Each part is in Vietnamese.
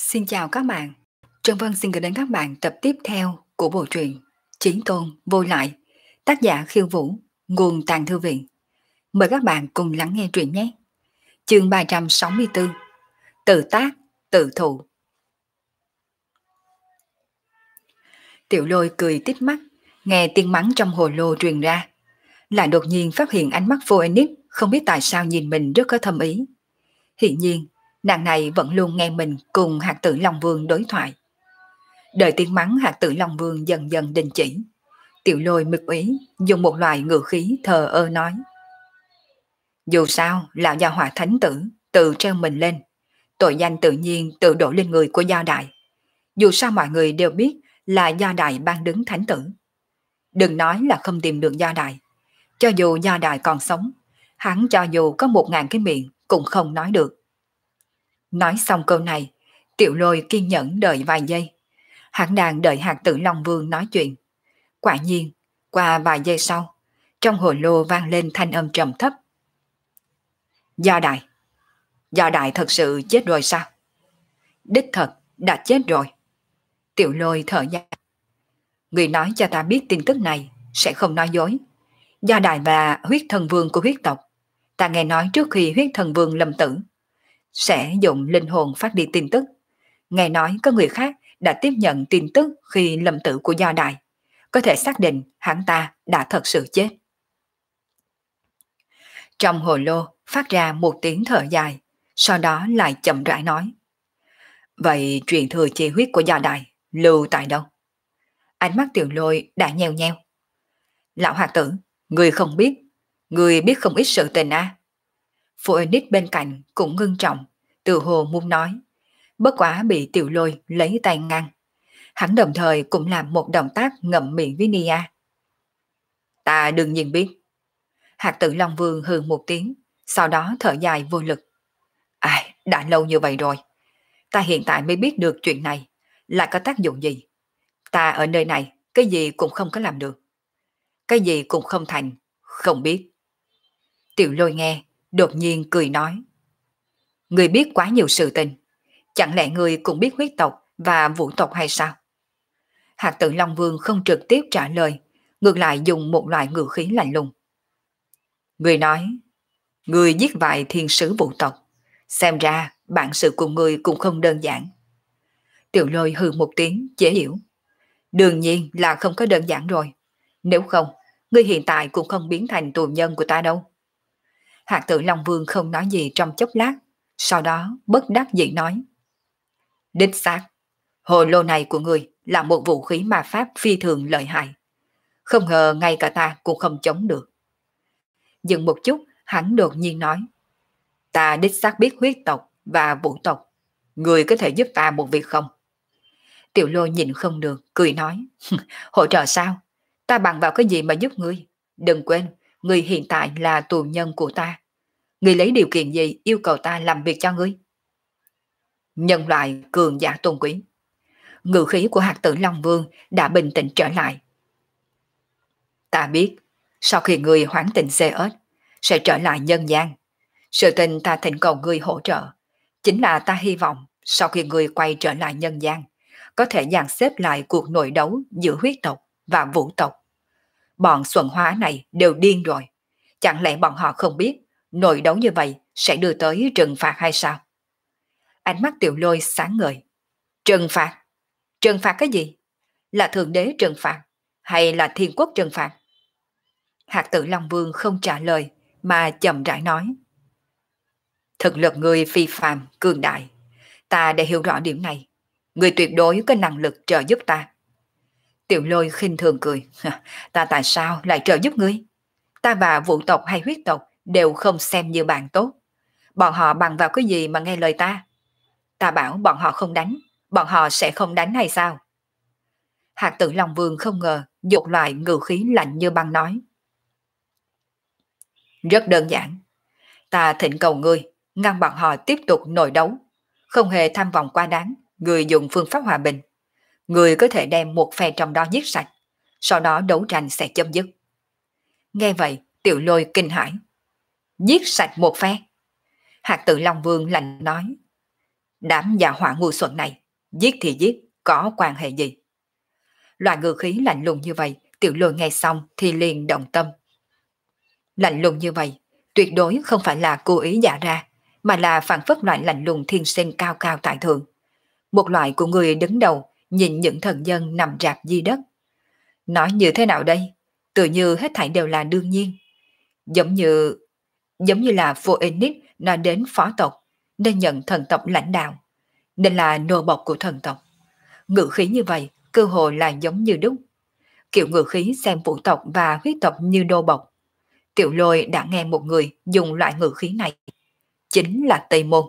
Xin chào các bạn. Trân Vân xin gửi đến các bạn tập tiếp theo của bộ truyện Chí Tôn Vô Lại, tác giả Khiêu Vũ, nguồn Tàng Thư Viện. Mời các bạn cùng lắng nghe truyện nhé. Chương 364: Tự tác, tự thụ. Tiểu Lôi cười tít mắt, nghe tiếng mắng trong hồ lô truyền ra, lại đột nhiên phát hiện ánh mắt Phoenix không biết tại sao nhìn mình rất có thâm ý. Hiển nhiên, nàng này vẫn luôn nghe mình cùng Hạt Tử Long Vương đối thoại. Đợi tiếng mắng Hạt Tử Long Vương dần dần đình chỉ, Tiểu Lôi mực ý dùng một loại ngữ khí thờ ơ nói: dù sao lão gia hỏa thánh tử tự treo mình lên, tội danh tự nhiên tự đổ lên người của gia đại. Dù sao mọi người đều biết là gia đại ban đứng thánh tử. Đừng nói là không tìm được gia đại, cho dù gia đại còn sống, hắn cho dù có 1000 cái miệng cũng không nói được. Nói xong câu này, Tiểu Lôi kiên nhẫn đợi vài giây. Hắn đang đợi Hạt Tử Long Vương nói chuyện. Quả nhiên, qua vài giây sau, trong hồ lô vang lên thanh âm trầm thấp: Gia đại thật sự chết rồi sao? Đích thật, đã chết rồi. Tiểu Lôi thở dài: người nói cho ta biết tin tức này, sẽ không nói dối. Gia đại và huyết thần vương của huyết tộc, ta nghe nói trước khi huyết thần vương lâm tử, sẽ dùng linh hồn phát đi tin tức. Nghe nói có người khác đã tiếp nhận tin tức khi lâm tử của Gia đại, có thể xác định hắn ta đã thật sự chết. Trong hồ lô phát ra một tiếng thở dài, sau đó lại chậm rãi nói: vậy truyền thừa chi huyết của Gia đại lưu tại đâu? Ánh mắt Tiểu Lôi đã nheo nheo. Lão Hạt Tử, người không biết, người biết không ít sự tình à? Phoenix bên cạnh cũng ngưng trọng, từ hồ muốn nói, bất quá bị Tiểu Lôi lấy tay ngăn. Hắn đồng thời cũng làm một động tác ngậm miệng với Nia. Ta đương nhiên biết. Hạt Tử Long Vương hừ một tiếng, sau đó thở dài vô lực. Ai, đã lâu như vậy rồi, ta hiện tại mới biết được chuyện này, lại có tác dụng gì? Ta ở nơi này, cái gì cũng không có làm được. Cái gì cũng không thành, không biết. Tiểu Lôi nghe, đột nhiên cười nói: người biết quá nhiều sự tình, chẳng lẽ người cũng biết huyết tộc và vũ tộc hay sao? Hạt Tử Long Vương không trực tiếp trả lời, ngược lại dùng một loại ngữ khí lạnh lùng. Người nói, người giết vài thiên sứ vũ tộc, xem ra bản sự của người cũng không đơn giản. Tiểu Lôi hừ một tiếng chế giễu. Đương nhiên là không có đơn giản rồi, nếu không, ngươi hiện tại cũng không biến thành tù nhân của ta đâu. Hạt Tử Long Vương không nói gì trong chốc lát, sau đó bất đắc dĩ nói: đích xác, hồ lô này của ngươi là một vũ khí ma pháp phi thường lợi hại. Không ngờ ngay cả ta cũng không chống được. Dừng một chút, hắn đột nhiên nói: ta đích xác biết huyết tộc và vũ tộc, ngươi có thể giúp ta một việc không? Tiểu Lôi nhìn không được, cười nói: hỗ trợ sao? Ta bằng vào cái gì mà giúp ngươi? Đừng quên, ngươi hiện tại là tù nhân của ta. Ngươi lấy điều kiện gì yêu cầu ta làm việc cho ngươi? Nhân loại cường giả tôn quý. Ngữ khí của Hạt Tử Long Vương đã bình tĩnh trở lại. Ta biết, sau khi ngươi hoán tình Zeus, sẽ trở lại nhân gian. Sự tình ta thỉnh cầu ngươi hỗ trợ, chính là ta hy vọng sau khi ngươi quay trở lại nhân gian, có thể dàn xếp lại cuộc nội đấu giữa huyết tộc và vũ tộc. Bọn xuân hóa này đều điên rồi. Chẳng lẽ bọn họ không biết nội đấu như vậy sẽ đưa tới trừng phạt hay sao? Ánh mắt Tiểu Lôi sáng ngời. Trừng phạt? Trừng phạt cái gì? Là thượng đế trừng phạt hay là thiên quốc trừng phạt? Hạt Tử Long Vương không trả lời mà chậm rãi nói: thực lực người phi phàm cường đại, ta đã hiểu rõ điểm này. Người tuyệt đối có năng lực trợ giúp ta. Tiểu Lôi khinh thường cười. Ta tại sao lại trợ giúp ngươi? Ta và vũ tộc hay huyết tộc đều không xem như bạn tốt. Bọn họ bằng vào cái gì mà nghe lời ta? Ta bảo bọn họ không đánh, bọn họ sẽ không đánh hay sao? Hạt Tử Long Vương không ngờ dục loại ngữ khí lạnh như băng nói: rất đơn giản. Ta thỉnh cầu ngươi ngăn bọn họ tiếp tục nội đấu, không hề tham vọng quá đáng. Ngươi dùng phương pháp hòa bình, ngươi có thể đem một phe trong đó giết sạch, sau đó đấu tranh sẽ chấm dứt. Nghe vậy, Tiểu Lôi kinh hãi. Giết sạch một phe? Hạt Tử Long Vương lạnh nói: đám già hỏa ngu xuẩn này, giết thì giết, có quan hệ gì? Loại ngữ khí lạnh lùng như vậy, Tiểu Lôi nghe xong thì liền động tâm. Lạnh lùng như vậy, tuyệt đối không phải là cố ý giả ra, mà là phản phất loại lạnh lùng thiên sinh cao cao tại thượng. Một loại của người đứng đầu nhìn những thần dân nằm rạp di đất. Nói như thế nào đây? Tự như hết thảy đều là đương nhiên. Giống như là Phoenix nói đến phó tộc, nên nhận thần tộc lãnh đạo, nên là nô bộc của thần tộc. Ngữ khí như vậy, cơ hội là giống như đúc. Kiểu ngữ khí xem vũ tộc và huyết tộc như nô bộc. Tiểu Lôi đã nghe một người dùng loại ngữ khí này, chính là Tây Môn.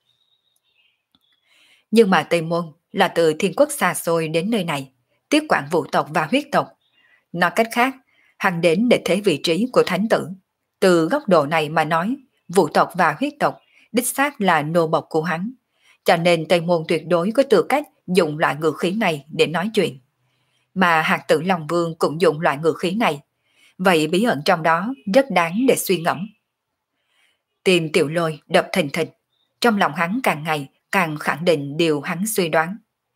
Nhưng mà Tây Môn là từ thiên quốc xa xôi đến nơi này, tiếp quản vũ tộc và huyết tộc. Nói cách khác, hắn đến để thế vị trí của thánh tử. Từ góc độ này mà nói, vũ tộc và huyết tộc đích xác là nô bộc của hắn. Cho nên Tây Môn tuyệt đối có tư cách dùng loại ngữ khí này để nói chuyện. Mà hạt tử Long Vương cũng dùng loại ngữ khí này. Vậy bí ẩn trong đó rất đáng để suy ngẫm. Tim Tiểu Lôi đập thình thịch, trong lòng hắn càng ngày càng khẳng định điều hắn suy đoán.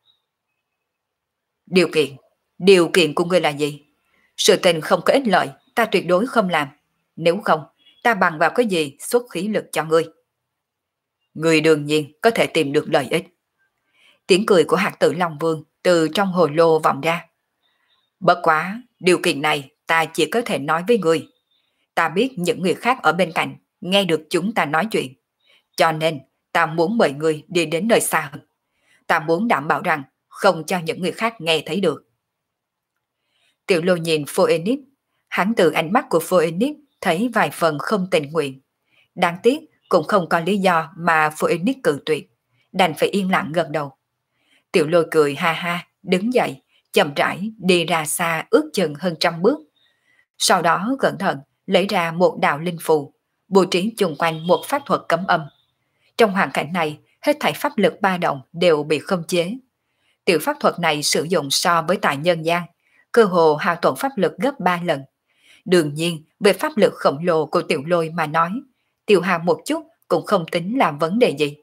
Điều kiện của ngươi là gì? Sự tình không có ích lợi, ta tuyệt đối không làm. Nếu không, ta bằng vào cái gì xuất khí lực cho ngươi? Ngươi đương nhiên có thể tìm được lợi ích. Tiếng cười của hạt tử Long Vương từ trong hồ lô vọng ra. Bất quá, điều kiện này ta chỉ có thể nói với ngươi. Ta biết những người khác ở bên cạnh nghe được chúng ta nói chuyện. Cho nên, ta muốn mời ngươi đi đến nơi xa hơn. Ta muốn đảm bảo rằng không cho những người khác nghe thấy được. Tiểu Lôi nhìn Phoenix, hắn từ ánh mắt của Phoenix thấy vài phần không tình nguyện. Đáng tiếc cũng không có lý do mà Phoenix cự tuyệt, đành phải yên lặng gật đầu. Tiểu Lôi cười ha ha, đứng dậy, chậm rãi đi ra xa ước chừng hơn 100 bước. Sau đó cẩn thận lấy ra một đạo linh phù, bố trí chung quanh một pháp thuật cấm âm. Trong hoàn cảnh này, hết thảy pháp lực ba động đều bị khống chế. Tiểu pháp thuật này sử dụng so với tại nhân gian, cơ hồ hao tổn pháp lực gấp 3 lần. Đương nhiên, về pháp lực khổng lồ của Tiểu Lôi mà nói, tiêu hao một chút cũng không tính là vấn đề gì.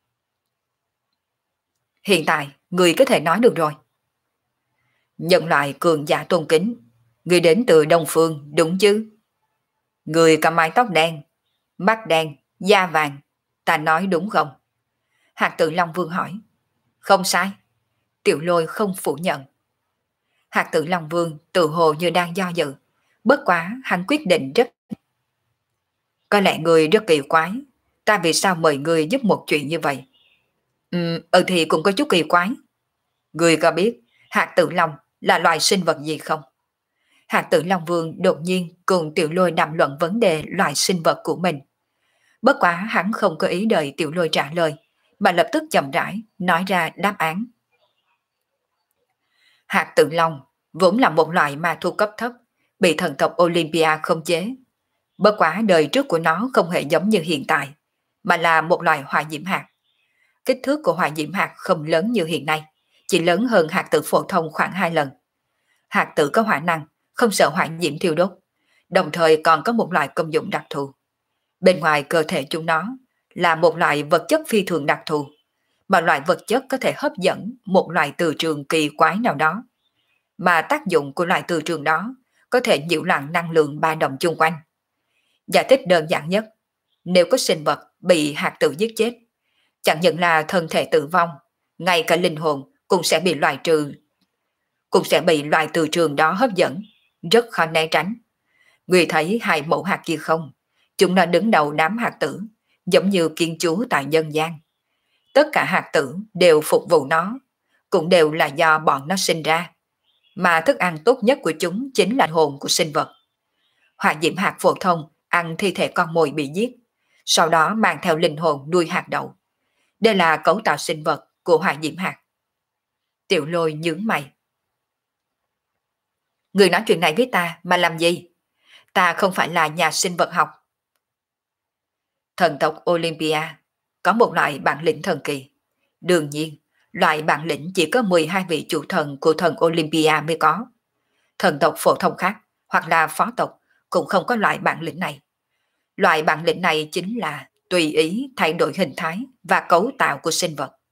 Hiện tại, người có thể nói được rồi. Nhân loại cường giả tôn kính, người đến từ Đông Phương, đúng chứ? Người có mái tóc đen, mắt đen, da vàng, ta nói đúng không? Hạt tử Long Vương hỏi. Không sai. Tiểu Lôi không phủ nhận. Hạt tử Long Vương tự hồ như đang do dự. Bất quá hắn quyết định rất. Có lẽ người rất kỳ quái. Ta vì sao mời người giúp một chuyện như vậy? Thì cũng có chút kỳ quái. Người có biết hạt tử Long là loài sinh vật gì không? Hạt tử Long Vương đột nhiên cùng Tiểu Lôi đàm luận vấn đề loài sinh vật của mình. Bất quá hắn không có ý đợi Tiểu Lôi trả lời, mà lập tức chậm rãi nói ra đáp án. Hạt tử long vốn là một loại ma thu cấp thấp, bị thần tộc Olympia khống chế. Bất quá đời trước của nó không hề giống như hiện tại, mà là một loại hỏa diễm hạt. Kích thước của hỏa diễm hạt không lớn như hiện nay, chỉ lớn hơn hạt tử phổ thông khoảng 2 lần. Hạt tử có hỏa năng, không sợ hỏa diễm thiêu đốt, đồng thời còn có một loại công dụng đặc thù. Bên ngoài cơ thể chúng nó là một loại vật chất phi thường đặc thù, mà loại vật chất có thể hấp dẫn một loại từ trường kỳ quái nào đó. Mà tác dụng của loại từ trường đó có thể nhiễu loạn năng lượng ba động chung quanh. Giải thích đơn giản nhất, nếu có sinh vật bị hạt tử giết chết, chẳng những là thân thể tử vong, ngay cả linh hồn cũng sẽ bị loại từ trường đó hấp dẫn, rất khó né tránh. Người thấy hai mẫu hạt kia không? Chúng nó đứng đầu đám hạt tử, giống như kiên chúa tại nhân gian. Tất cả hạt tử đều phục vụ nó, cũng đều là do bọn nó sinh ra. Mà thức ăn tốt nhất của chúng chính là hồn của sinh vật. Hỏa diễm hạt phổ thông ăn thi thể con mồi bị giết, sau đó mang theo linh hồn nuôi hạt đậu. Đây là cấu tạo sinh vật của hỏa diễm hạt. Tiểu Lôi nhướng mày. Người nói chuyện này với ta mà làm gì? Ta không phải là nhà sinh vật học. Thần tộc Olympia có một loại bản lĩnh thần kỳ. Đương nhiên, loại bản lĩnh chỉ có 12 vị chủ thần của thần Olympia mới có. Thần tộc phổ thông khác hoặc là phó tộc cũng không có loại bản lĩnh này. Loại bản lĩnh này chính là tùy ý thay đổi hình thái và cấu tạo của sinh vật.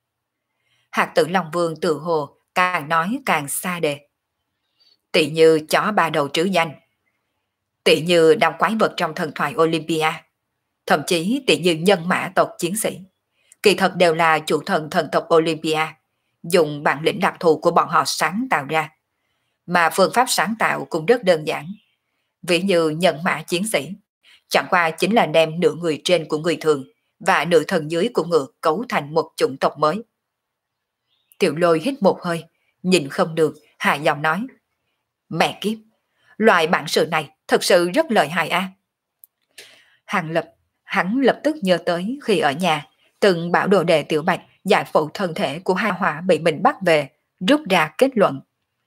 Hạt tử Long Vương tự hồ càng nói càng xa đề. Tỷ như chó ba đầu trứ danh, tỷ như đám quái vật trong thần thoại Olympia, thậm chí tỷ như nhân mã tộc chiến sĩ. Kỳ thật đều là chủ thần thần tộc Olympia, dùng bản lĩnh đặc thù của bọn họ sáng tạo ra. Mà phương pháp sáng tạo cũng rất đơn giản. Ví như nhân mã chiến sĩ, chẳng qua chính là đem nửa người trên của người thường và nửa thân dưới của ngựa cấu thành một chủng tộc mới. Tiểu Lôi hít một hơi, nhìn không được, hạ giọng nói. Mẹ kiếp, loại bản sự này thật sự rất lợi hại a. Hắn lập tức nhớ tới khi ở nhà, từng bảo đồ đề Tiểu Bạch giải phẫu thân thể của hai hỏa bị mình bắt về, rút ra kết luận.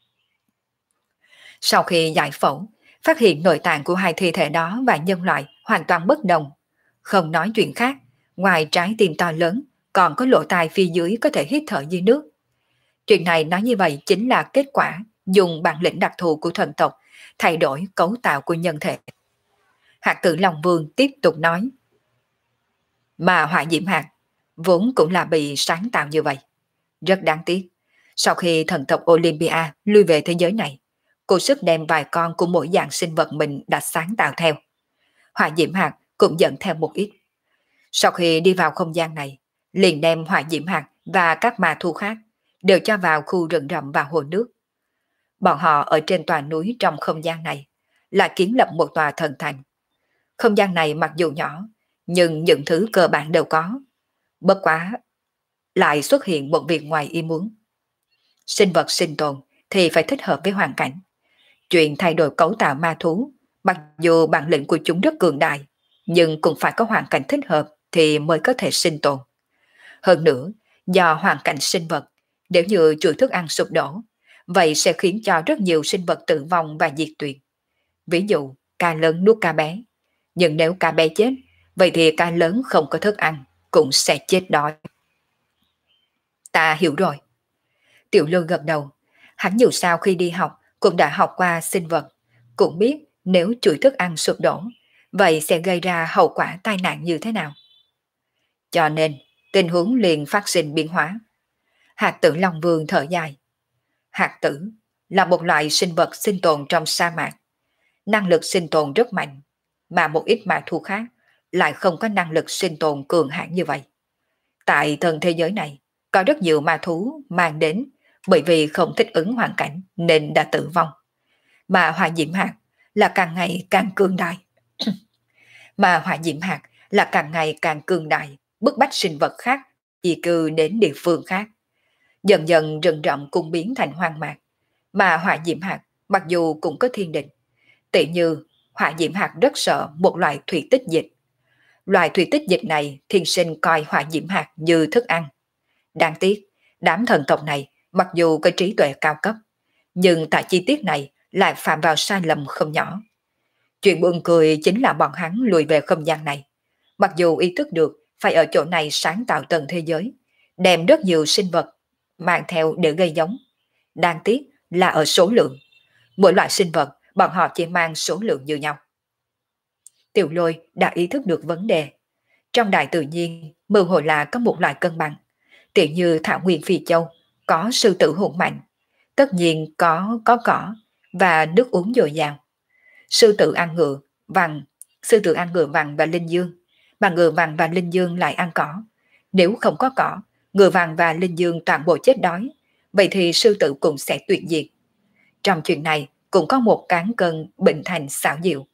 Sau khi giải phẫu, phát hiện nội tạng của hai thi thể đó và nhân loại hoàn toàn bất đồng. Không nói chuyện khác, ngoài trái tim to lớn, còn có lỗ tai phía dưới có thể hít thở dưới nước. Chuyện này nói như vậy chính là kết quả dùng bản lĩnh đặc thù của thần tộc thay đổi cấu tạo của nhân thể. Hạt tử Long Vương tiếp tục nói. Mà hỏa diễm hạt vốn cũng là bị sáng tạo như vậy. Rất đáng tiếc, sau khi thần tộc Olympia lui về thế giới này, cô sức đem vài con của mỗi dạng sinh vật mình đã sáng tạo theo. Hỏa diễm hạt cũng dẫn theo một ít. Sau khi đi vào không gian này, liền đem hỏa diễm hạt và các ma thu khác đều cho vào khu rừng rậm và hồ nước. Bọn họ ở trên tòa núi trong không gian này là kiến lập một tòa thần thành. Không gian này mặc dù nhỏ, nhưng những thứ cơ bản đều có. Bất quá, lại xuất hiện một việc ngoài ý muốn. Sinh vật sinh tồn thì phải thích hợp với hoàn cảnh. Chuyện thay đổi cấu tạo ma thú, mặc dù bản lĩnh của chúng rất cường đại, nhưng cũng phải có hoàn cảnh thích hợp thì mới có thể sinh tồn. Hơn nữa, do hoàn cảnh sinh vật, nếu như chuỗi thức ăn sụp đổ, vậy sẽ khiến cho rất nhiều sinh vật tử vong và diệt tuyệt. Ví dụ, cá lớn nuốt cá bé. Nhưng nếu cá bé chết, vậy thì cá lớn không có thức ăn, cũng sẽ chết đói. Ta hiểu rồi. Tiểu Lôi gật đầu. Hắn dù sao khi đi học cũng đã học qua sinh vật, cũng biết nếu chuỗi thức ăn sụp đổ, vậy sẽ gây ra hậu quả tai nạn như thế nào. Cho nên, tình huống liền phát sinh biến hóa. Hạt tử Long Vương thở dài. Hạt tử là một loại sinh vật sinh tồn trong sa mạc. Năng lực sinh tồn rất mạnh, mà một ít ma thú khác lại không có năng lực sinh tồn cường hãn như vậy. Tại thần thế giới này, có rất nhiều ma thú mang đến bởi vì không thích ứng hoàn cảnh nên đã tử vong. Mà hỏa diễm hạt là càng ngày càng cường đại. Mà hỏa diễm hạt là càng ngày càng cường đại, bức bách sinh vật khác di cư đến địa phương khác. Dần dần rừng rậm cũng biến thành hoang mạc. Mà hỏa diễm hạt mặc dù cũng có thiên địch, tỉ như hỏa diễm hạt rất sợ một loại thủy tích dịch. Loại thủy tích dịch này thiên sinh coi hỏa diễm hạt như thức ăn. Đáng tiếc, đám thần tộc này mặc dù có trí tuệ cao cấp, nhưng tại chi tiết này lại phạm vào sai lầm không nhỏ. Chuyện buồn cười chính là bọn hắn lùi về không gian này. Mặc dù ý thức được phải ở chỗ này sáng tạo tầng thế giới, đem rất nhiều sinh vật mang theo để gây giống. Đáng tiếc là ở số lượng. Mỗi loại sinh vật bọn họ chỉ mang số lượng như nhau. Tiểu Lôi đã ý thức được vấn đề. Trong đại tự nhiên, mơ hồ là có một loại cân bằng. Tỉ như thảo nguyên Phi Châu, có sư tử hùng mạnh. Tất nhiên có cỏ và nước uống dồi dào. Sư tử ăn ngựa, vằn và linh dương. Mà ngựa vằn và linh dương lại ăn cỏ. Nếu không có cỏ, ngựa vằn và linh dương toàn bộ chết đói. Vậy thì sư tử cũng sẽ tuyệt diệt. Trong chuyện này cũng có một cán cân bệnh thành xảo diệu.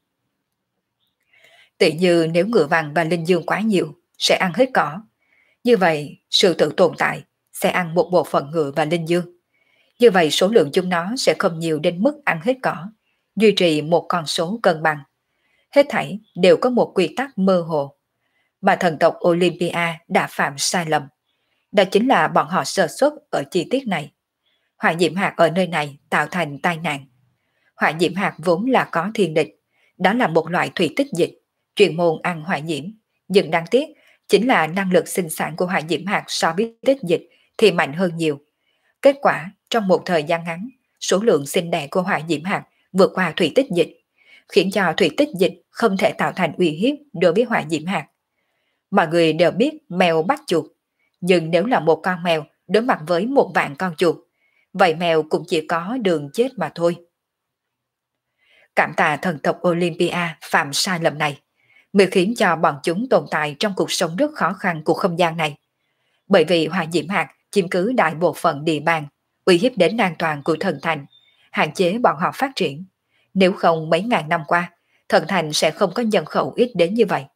Tỉ như nếu ngựa vằn và linh dương quá nhiều, sẽ ăn hết cỏ. Như vậy, sư tử tồn tại sẽ ăn một bộ phận ngựa và linh dương. Như vậy số lượng chúng nó sẽ không nhiều đến mức ăn hết cỏ, duy trì một con số cân bằng. Hết thảy đều có một quy tắc mơ hồ. Mà thần tộc Olympia đã phạm sai lầm. Đó chính là bọn họ sơ suất ở chi tiết này. Hỏa diễm hạt ở nơi này tạo thành tai nạn. Hỏa diễm hạt vốn là có thiên địch. Đó là một loại thủy tích dịch, chuyên môn ăn hỏa diễm. Nhưng đáng tiếc, chính là năng lực sinh sản của hỏa diễm hạt so với tích dịch thì mạnh hơn nhiều. Kết quả, trong một thời gian ngắn, số lượng sinh đẻ của hỏa diễm hạt vượt qua thủy tích dịch, khiến cho thủy tích dịch không thể tạo thành uy hiếp đối với hỏa diễm hạt. Mọi người đều biết mèo bắt chuột, nhưng nếu là một con mèo đối mặt với 1 vạn con chuột, vậy mèo cũng chỉ có đường chết mà thôi. Cảm tạ thần tộc Olympia phạm sai lầm này, mới khiến cho bọn chúng tồn tại trong cuộc sống rất khó khăn của không gian này. Bởi vì hỏa diễm hạt chiếm cứ đại bộ phận địa bàn, uy hiếp đến an toàn của thần thành, hạn chế bọn họ phát triển. Nếu không mấy ngàn năm qua, thần thành sẽ không có nhân khẩu ít đến như vậy.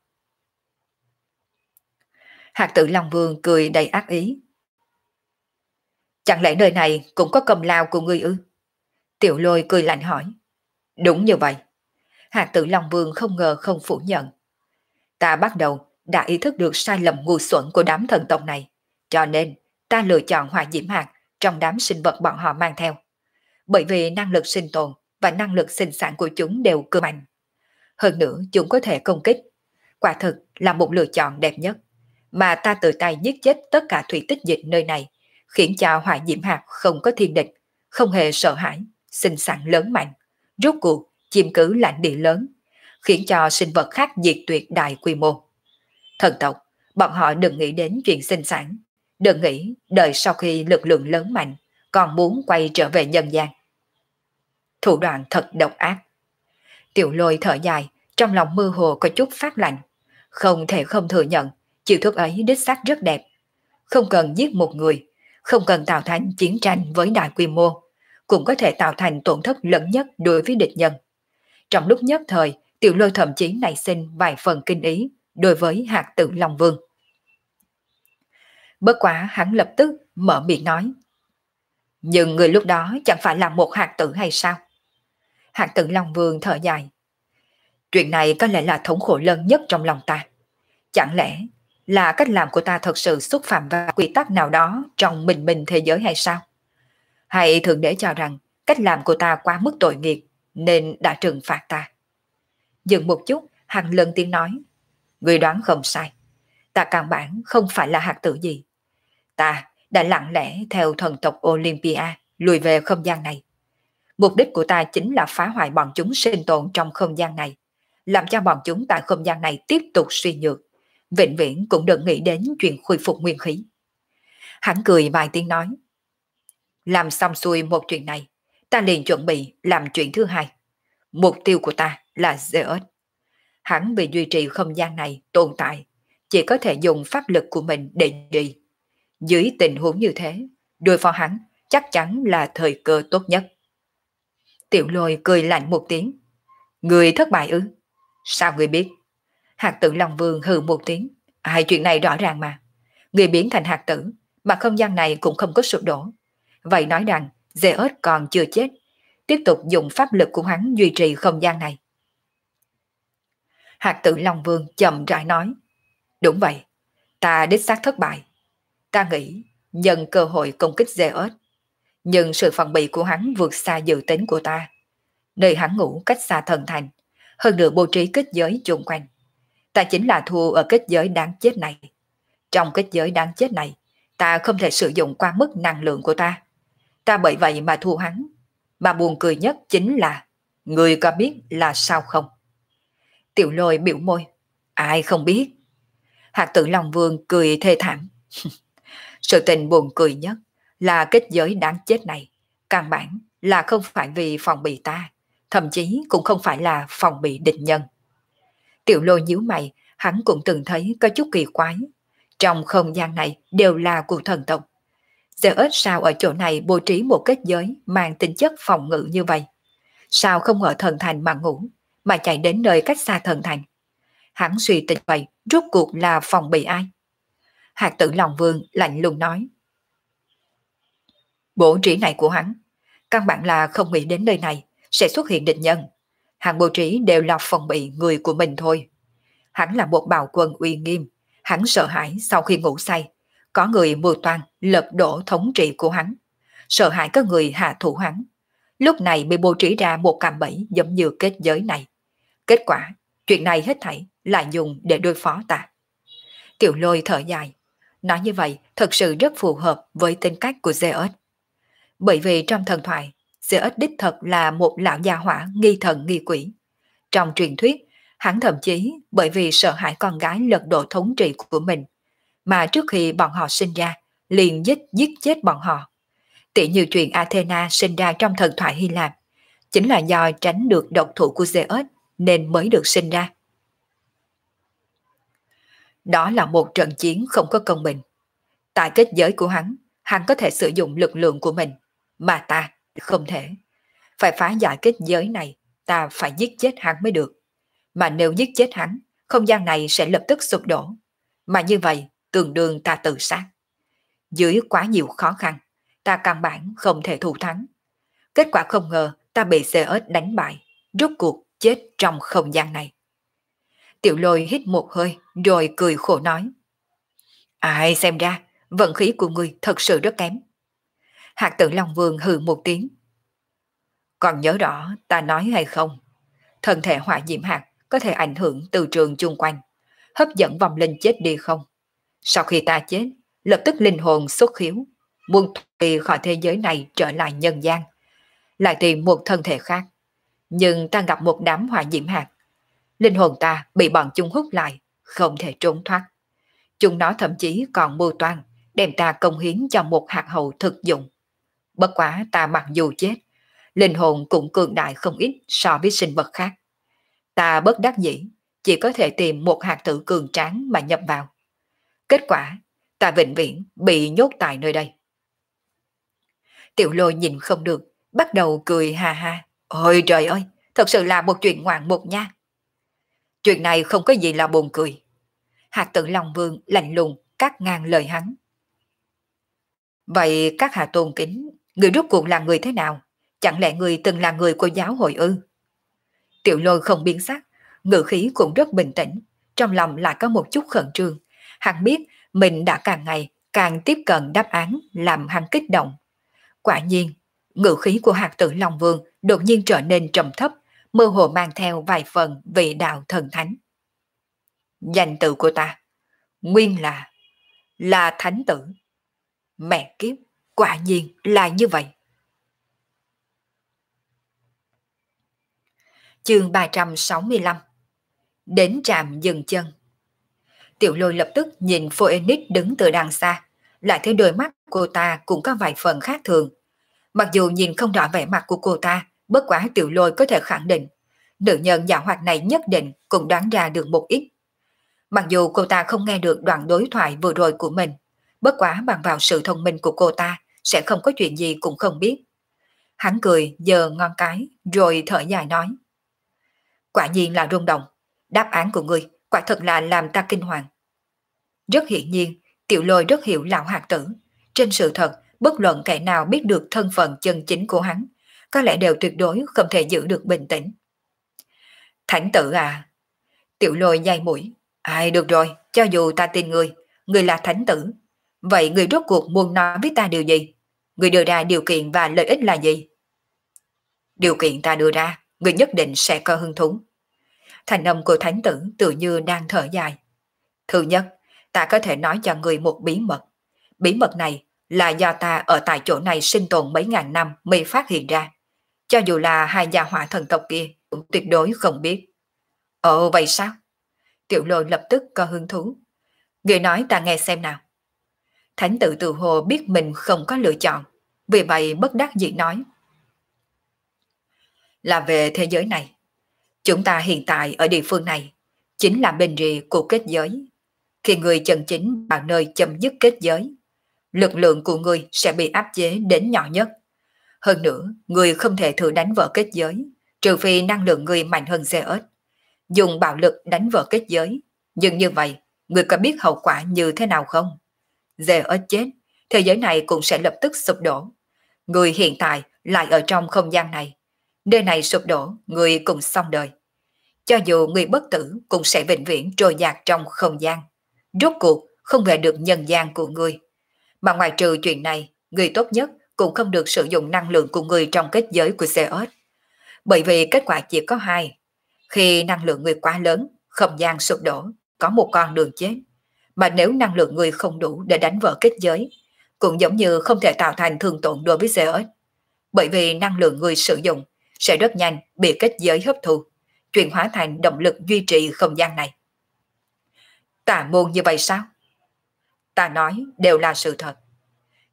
Hạt tử Long Vương cười đầy ác ý. Chẳng lẽ nơi này cũng có công lao của ngươi ư? Tiểu Lôi cười lạnh hỏi. Đúng như vậy. Hạt tử Long Vương không ngờ không phủ nhận. Ta bắt đầu đã ý thức được sai lầm ngu xuẩn của đám thần tộc này, cho nên ta lựa chọn hỏa diễm hạt trong đám sinh vật bọn họ mang theo. Bởi vì năng lực sinh tồn và năng lực sinh sản của chúng đều cơ mạnh. Hơn nữa chúng có thể công kích. Quả thực là một lựa chọn đẹp nhất. Mà ta tự tay giết chết tất cả thủy tích dịch nơi này, khiến cho hỏa diễm hạt không có thiên địch, không hề sợ hãi, sinh sản lớn mạnh, rốt cuộc chiếm cứ lãnh địa lớn, khiến cho sinh vật khác diệt tuyệt đại quy mô. Thần tộc, bọn họ đừng nghĩ đến chuyện sinh sản, đừng nghĩ đợi sau khi lực lượng lớn mạnh, còn muốn quay trở về nhân gian. Thủ đoạn thật độc ác. Tiểu Lôi thở dài, trong lòng mơ hồ có chút phát lạnh. Không thể không thừa nhận, chiêu thức ấy đích xác rất đẹp. Không cần giết một người, không cần tạo thành chiến tranh với đại quy mô, cũng có thể tạo thành tổn thất lớn nhất đối với địch nhân. Trong lúc nhất thời, Tiểu Lôi thậm chí nảy sinh vài phần kinh ý đối với hạt tử Long Vương. Bất quá hắn lập tức mở miệng nói. Nhưng người lúc đó chẳng phải là một hạt tử hay sao? Hạt tử Long Vương thở dài. Chuyện này có lẽ là thống khổ lớn nhất trong lòng ta. Chẳng lẽ là cách làm của ta thật sự xúc phạm vào quy tắc nào đó trong mình thế giới hay sao? Hay Thượng Đế cho rằng cách làm của ta quá mức tội nghiệp nên đã trừng phạt ta? Dừng một chút, hắn lớn tiếng nói. Người đoán không sai. Ta căn bản không phải là hạt tử gì. Ta đã lặng lẽ theo thần tộc Olympia lùi về không gian này. Mục đích của ta chính là phá hoại bọn chúng sinh tồn trong không gian này, làm cho bọn chúng tại không gian này tiếp tục suy nhược, vĩnh viễn cũng đừng nghĩ đến chuyện khôi phục nguyên khí. Hắn cười vài tiếng nói. Làm xong xuôi một chuyện này, ta liền chuẩn bị làm chuyện thứ hai. Mục tiêu của ta là Zeus. Hắn vì duy trì không gian này tồn tại, chỉ có thể dùng pháp lực của mình để đi. Dưới tình huống như thế, đối phó hắn chắc chắn là thời cơ tốt nhất. Tiểu Lôi cười lạnh một tiếng. Người thất bại ư? Sao người biết? Hạt tử Long Vương hừ một tiếng. Hai chuyện này rõ ràng mà. Người biến thành hạt tử, mà không gian này cũng không có sụp đổ. Vậy nói rằng Zeus còn chưa chết, tiếp tục dùng pháp lực của hắn duy trì không gian này. Hạt tử Long Vương chậm rãi nói. Đúng vậy, ta đích xác thất bại. Ta nghĩ nhân cơ hội công kích Zeus, nhưng sự phòng bị của hắn vượt xa dự tính của ta. Nơi hắn ngủ cách xa thần thành, hơn nữa bố trí kết giới chung quanh. Ta chính là thua ở kết giới đáng chết này. Trong kết giới đáng chết này, ta không thể sử dụng qua mức năng lượng của ta. Ta bởi vậy mà thua hắn. Mà buồn cười nhất chính là, người có biết là sao không? Tiểu Lôi biểu môi. Ai không biết? Hạt tử Long Vương cười thê thảm. Sự tình buồn cười nhất là kết giới đáng chết này, căn bản là không phải vì phòng bị ta, thậm chí cũng không phải là phòng bị địch nhân. Tiểu Lôi nhíu mày, hắn cũng từng thấy có chút kỳ quái. Trong không gian này đều là của thần tộc. Zeus sao ở chỗ này bố trí một kết giới mang tính chất phòng ngự như vậy? Sao không ở thần thành mà ngủ, mà chạy đến nơi cách xa thần thành? Hắn suy tính vậy, rốt cuộc là phòng bị ai? Hạt tử Long Vương lạnh lùng nói. Bố trí này của hắn, căn bản là không nghĩ đến nơi này sẽ xuất hiện địch nhân. Hắn bố trí đều là phòng bị người của mình thôi. Hắn là một bào quân uy nghiêm, hắn sợ hãi sau khi ngủ say, có người mưu toan lật đổ thống trị của hắn, sợ hãi có người hạ thủ hắn. Lúc này mới bố trí ra một cạm bẫy giống như kết giới này. Kết quả, chuyện này hết thảy lại dùng để đối phó ta. Tiểu Lôi thở dài. Nói như vậy thật sự rất phù hợp với tính cách của Zeus. Bởi vì trong thần thoại, Zeus đích thật là một lão gia hỏa nghi thần nghi quỷ. Trong truyền thuyết, hắn thậm chí bởi vì sợ hãi con gái lật đổ thống trị của mình, mà trước khi bọn họ sinh ra, liền giết chết bọn họ. Tỉ như chuyện Athena sinh ra trong thần thoại Hy Lạp, chính là do tránh được độc thủ của Zeus nên mới được sinh ra. Đó là một trận chiến không có công bình. Tại kết giới của hắn có thể sử dụng lực lượng của mình, mà ta không thể. Phải phá giải kết giới này, ta phải giết chết hắn mới được. Mà nếu giết chết hắn, không gian này sẽ lập tức sụp đổ. Mà như vậy, tương đương ta tự sát. Dưới quá nhiều khó khăn, ta căn bản không thể thủ thắng. Kết quả không ngờ ta bị Zeus đánh bại, rốt cuộc chết trong không gian này. Tiểu Lôi hít một hơi rồi cười khổ nói. Ai xem ra, vận khí của ngươi thật sự rất kém. Hạt Tử Long Vương hừ một tiếng. Còn nhớ rõ ta nói hay không? Thân thể hỏa diễm hạt có thể ảnh hưởng từ trường chung quanh, hấp dẫn vòng linh chết đi không? Sau khi ta chết, lập tức linh hồn xuất khiếu, muốn thoát khỏi thế giới này trở lại nhân gian, lại tìm một thân thể khác. Nhưng ta gặp một đám hỏa diễm hạt, linh hồn ta bị bọn chúng hút lại, không thể trốn thoát. Chúng nó thậm chí còn mưu toan đem ta công hiến cho một hạt hậu thực dụng. Bất quá ta mặc dù chết, linh hồn cũng cường đại không ít so với sinh vật khác. Ta bất đắc dĩ, chỉ có thể tìm một hạt tử cường tráng mà nhập vào. Kết quả, ta vĩnh viễn bị nhốt tại nơi đây. Tiểu Lôi nhìn không được, bắt đầu cười ha ha. Ôi trời ơi, thật sự là một chuyện ngoạn mục nha. Chuyện này không có gì là buồn cười. Hạt Tử Long Vương lạnh lùng cắt ngang lời hắn. Vậy các hạ tôn kính, người rốt cuộc là người thế nào? Chẳng lẽ người từng là người của giáo hội ư? Tiểu Lôi không biến sắc, ngữ khí cũng rất bình tĩnh, trong lòng lại có một chút khẩn trương. Hắn biết mình đã càng ngày càng tiếp cận đáp án làm hắn kích động. Quả nhiên, ngữ khí của hạt Tử Long Vương đột nhiên trở nên trầm thấp, mơ hồ mang theo vài phần vị đạo thần thánh. Danh tự của ta, nguyên là thánh tử. Mẹ kiếp, quả nhiên là như vậy. Chương 365. Đến trạm dừng chân. Tiểu Lôi lập tức nhìn Phoenix đứng từ đằng xa, lại thấy đôi mắt cô ta cũng có vài phần khác thường. Mặc dù nhìn không rõ vẻ mặt của cô ta, bất quá Tiểu Lôi có thể khẳng định, nữ nhân dạo hoạt này nhất định cũng đoán ra được một ít. Mặc dù cô ta không nghe được đoạn đối thoại vừa rồi của mình, bất quá bằng vào sự thông minh của cô ta sẽ không có chuyện gì cũng không biết. Hắn cười giơ ngón cái rồi thở dài nói. Quả nhiên là rung động, đáp án của ngươi quả thật là làm ta kinh hoàng. Rất hiển nhiên, Tiểu Lôi rất hiểu lão hạt tử. Trên sự thật, bất luận kẻ nào biết được thân phận chân chính của hắn, có lẽ đều tuyệt đối không thể giữ được bình tĩnh. Thánh tử à? Tiểu Lôi nhai mũi. Ai được rồi, cho dù ta tin ngươi là thánh tử. Vậy ngươi rốt cuộc muốn nói với ta điều gì? Ngươi đưa ra điều kiện và lợi ích là gì? Điều kiện ta đưa ra, ngươi nhất định sẽ có hứng thú. Thành âm của thánh tử tự như đang thở dài. Thứ nhất, ta có thể nói cho ngươi một bí mật. Bí mật này là do ta ở tại chỗ này sinh tồn mấy ngàn năm mới phát hiện ra. Cho dù là hai gia hỏa thần tộc kia cũng tuyệt đối không biết. Ồ vậy sao? Tiểu Lôi lập tức có hứng thú. Ngươi nói ta nghe xem nào. Thánh tử tự hồ biết mình không có lựa chọn, vì vậy bất đắc dĩ nói. Là về thế giới này. Chúng ta hiện tại ở địa phương này chính là bên rìa của kết giới. Khi người chân chính vào nơi chấm dứt kết giới, lực lượng của người sẽ bị áp chế đến nhỏ nhất. Hơn nữa, người không thể thử đánh vỡ kết giới, trừ phi năng lượng người mạnh hơn Zeus. Dùng bạo lực đánh vỡ kết giới, nhưng như vậy, người có biết hậu quả như thế nào không? Zeus chết, thế giới này cũng sẽ lập tức sụp đổ. Người hiện tại lại ở trong không gian này. Nơi này sụp đổ, người cũng xong đời. Cho dù người bất tử cũng sẽ vĩnh viễn trôi dạt trong không gian. Rốt cuộc không về được nhân gian của người. Mà ngoài trừ chuyện này, người tốt nhất cũng không được sử dụng năng lượng của người trong kết giới của Zeus. Bởi vì kết quả chỉ có hai. Khi năng lượng người quá lớn, không gian sụp đổ, có một con đường chết. Mà nếu năng lượng người không đủ để đánh vỡ kết giới, cũng giống như không thể tạo thành thương tổn đối với Zeus. Bởi vì năng lượng người sử dụng sẽ rất nhanh bị kết giới hấp thu, chuyển hóa thành động lực duy trì không gian này. Tà môn như vậy sao? Ta nói đều là sự thật.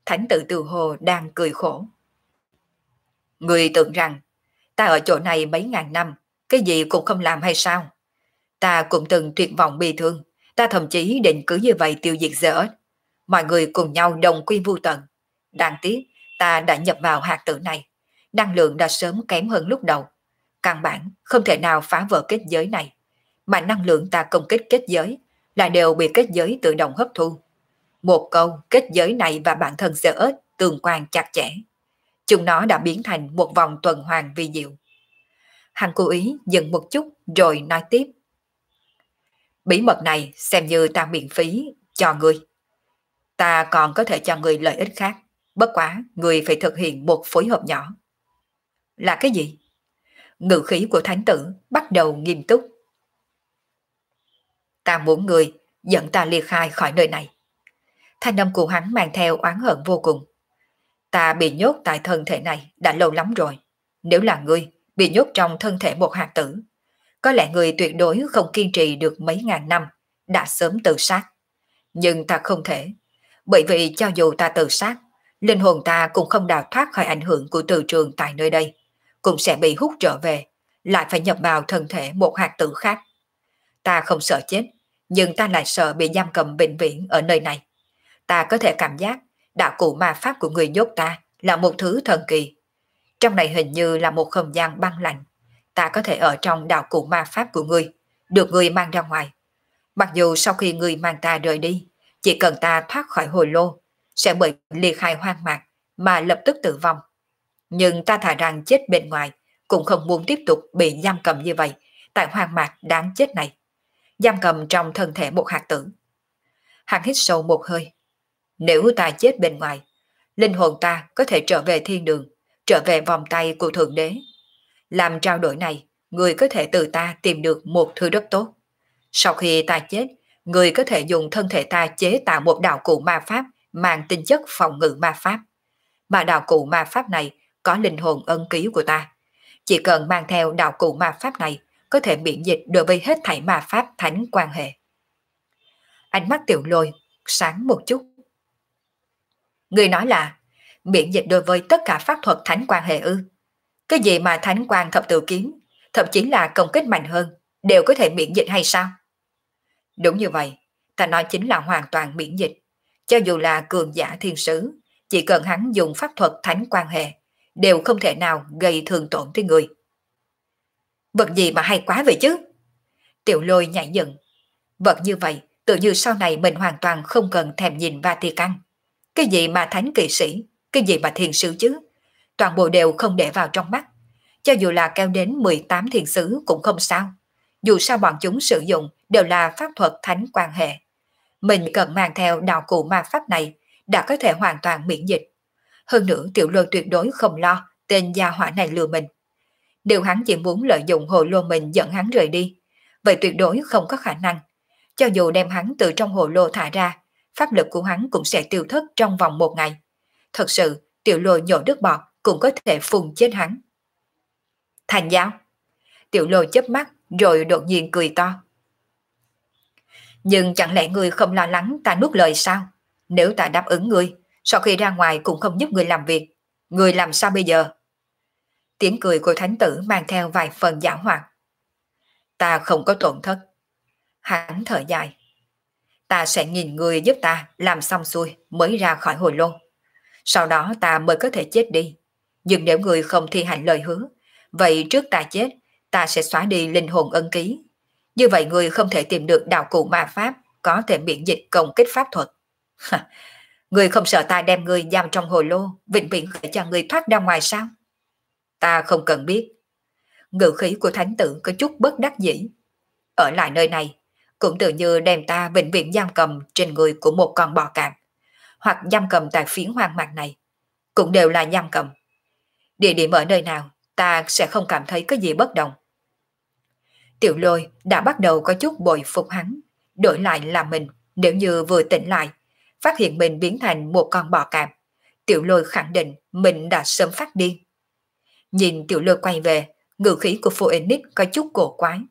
thánh tử Từ Hồ đang cười khổ. Người tưởng rằng ta ở chỗ này mấy ngàn năm, cái gì cũng không làm hay sao? Ta cũng từng tuyệt vọng bi thương, ta thậm chí định cứ như vậy tiêu diệt Zeus. Mọi người cùng nhau đồng quy vu tận. Đáng tiếc, ta đã nhập vào hạt tử này. Năng lượng đã sớm kém hơn lúc đầu. Căn bản không thể nào phá vỡ kết giới này. Mà năng lượng ta công kích kết giới là đều bị kết giới tự động hấp thu. Một câu kết giới này và bản thân Zeus tương quan chặt chẽ. Chúng nó đã biến thành một vòng tuần hoàn vi diệu. Hắn cố ý dừng một chút rồi nói tiếp. Bí mật này xem như ta miễn phí cho ngươi. Ta còn có thể cho ngươi lợi ích khác. Bất quá, ngươi phải thực hiện một phối hợp nhỏ. Là cái gì? Ngữ khí của thánh tử bắt đầu nghiêm túc. Ta muốn ngươi dẫn ta ly khai khỏi nơi này. Thanh âm của hắn mang theo oán hận vô cùng. Ta bị nhốt tại thân thể này đã lâu lắm rồi. Nếu là ngươi bị nhốt trong thân thể một hạt tử, có lẽ ngươi tuyệt đối không kiên trì được mấy ngàn năm, đã sớm tự sát. Nhưng ta không thể, bởi vì cho dù ta tự sát, linh hồn ta cũng không đào thoát khỏi ảnh hưởng của từ trường tại nơi đây, cũng sẽ bị hút trở về, lại phải nhập vào thân thể một hạt tử khác. Ta không sợ chết, nhưng ta lại sợ bị giam cầm vĩnh viễn ở nơi này. Ta có thể cảm giác đạo cụ ma pháp của người nhốt ta là một thứ thần kỳ. Trong này hình như là một không gian băng lạnh. Ta có thể ở trong đạo cụ ma pháp của ngươi, được ngươi mang ra ngoài. Mặc dù sau khi ngươi mang ta rời đi, chỉ cần ta thoát khỏi hồ lô, sẽ bởi ly khai hoang mạc mà lập tức tử vong. Nhưng ta thà rằng chết bên ngoài, cũng không muốn tiếp tục bị giam cầm như vậy, tại hoang mạc đáng chết này. Giam cầm trong thân thể một hạt tử. Hắn hít sâu một hơi. Nếu ta chết bên ngoài, linh hồn ta có thể trở về thiên đường, trở về vòng tay của Thượng Đế. Làm trao đổi này, người có thể từ ta tìm được một thứ rất tốt. Sau khi ta chết, người có thể dùng thân thể ta chế tạo một đạo cụ ma pháp mang tính chất phòng ngự ma pháp. Mà đạo cụ ma pháp này có linh hồn ân ký của ta. Chỉ cần mang theo đạo cụ ma pháp này, có thể miễn dịch đối với hết thảy ma pháp thánh quan hệ. Ánh mắt Tiểu Lôi sáng một chút. Người nói là miễn dịch đối với tất cả pháp thuật thánh quan hệ ư? Cái gì mà thánh quan thập tự kiếm, thậm chí là công kích mạnh hơn, đều có thể miễn dịch hay sao? Đúng như vậy, ta nói chính là hoàn toàn miễn dịch. Cho dù là cường giả thiên sứ, chỉ cần hắn dùng pháp thuật thánh quan hệ, đều không thể nào gây thương tổn tới người. Vật gì mà hay quá vậy chứ? Tiểu Lôi nhảy dựng. Vật như vậy, tự như sau này mình hoàn toàn không cần thèm nhìn Vatican. Cái gì mà thánh kỵ sĩ, cái gì mà thiền sứ chứ? Toàn bộ đều không để vào trong mắt. Cho dù là kéo đến 18 thiền sứ cũng không sao. Dù sao bọn chúng sử dụng đều là pháp thuật thánh quan hệ. Mình cần mang theo đạo cụ ma pháp này đã có thể hoàn toàn miễn dịch. Hơn nữa Tiểu Lôi tuyệt đối không lo tên gia hỏa này lừa mình. Nếu hắn chỉ muốn lợi dụng hồ lô mình dẫn hắn rời đi, vậy tuyệt đối không có khả năng. Cho dù đem hắn từ trong hồ lô thả ra, pháp lực của hắn cũng sẽ tiêu thất trong vòng một ngày. Thật sự, Tiểu Lôi nhổ nước bọt cũng có thể phun chết hắn. Thành giao. Tiểu Lôi chớp mắt rồi đột nhiên cười to. Nhưng chẳng lẽ ngươi không lo lắng ta nuốt lời sao? Nếu ta đáp ứng ngươi, sau khi ra ngoài cũng không giúp ngươi làm việc, ngươi làm sao bây giờ? Tiếng cười của thánh tử mang theo vài phần giả hoạt. Ta không có tổn thất. Hắn thở dài. Ta sẽ nhìn ngươi giúp ta làm xong xuôi mới ra khỏi hồ lô. Sau đó ta mới có thể chết đi. Nhưng nếu ngươi không thi hành lời hứa, vậy trước ta chết, ta sẽ xóa đi linh hồn ân ký. Như vậy ngươi không thể tìm được đạo cụ ma pháp có thể miễn dịch công kích pháp thuật. Ngươi không sợ ta đem ngươi giam trong hồ lô, vĩnh viễn để cho ngươi thoát ra ngoài sao? Ta không cần biết. Ngữ khí của thánh tử có chút bất đắc dĩ. Ở lại nơi này, cũng tự như đem ta vĩnh viễn giam cầm trên người của một con bò cạp, hoặc giam cầm tại phiến hoang mạc này, cũng đều là giam cầm. Địa điểm ở nơi nào, ta sẽ không cảm thấy có gì bất đồng. Tiểu Lôi đã bắt đầu có chút bội phục hắn, đổi lại là mình, nếu như vừa tỉnh lại, phát hiện mình biến thành một con bò cạp, Tiểu Lôi khẳng định mình đã sớm phát điên. Nhìn Tiểu Lôi quay về, ngữ khí của Phoenix có chút cổ quái.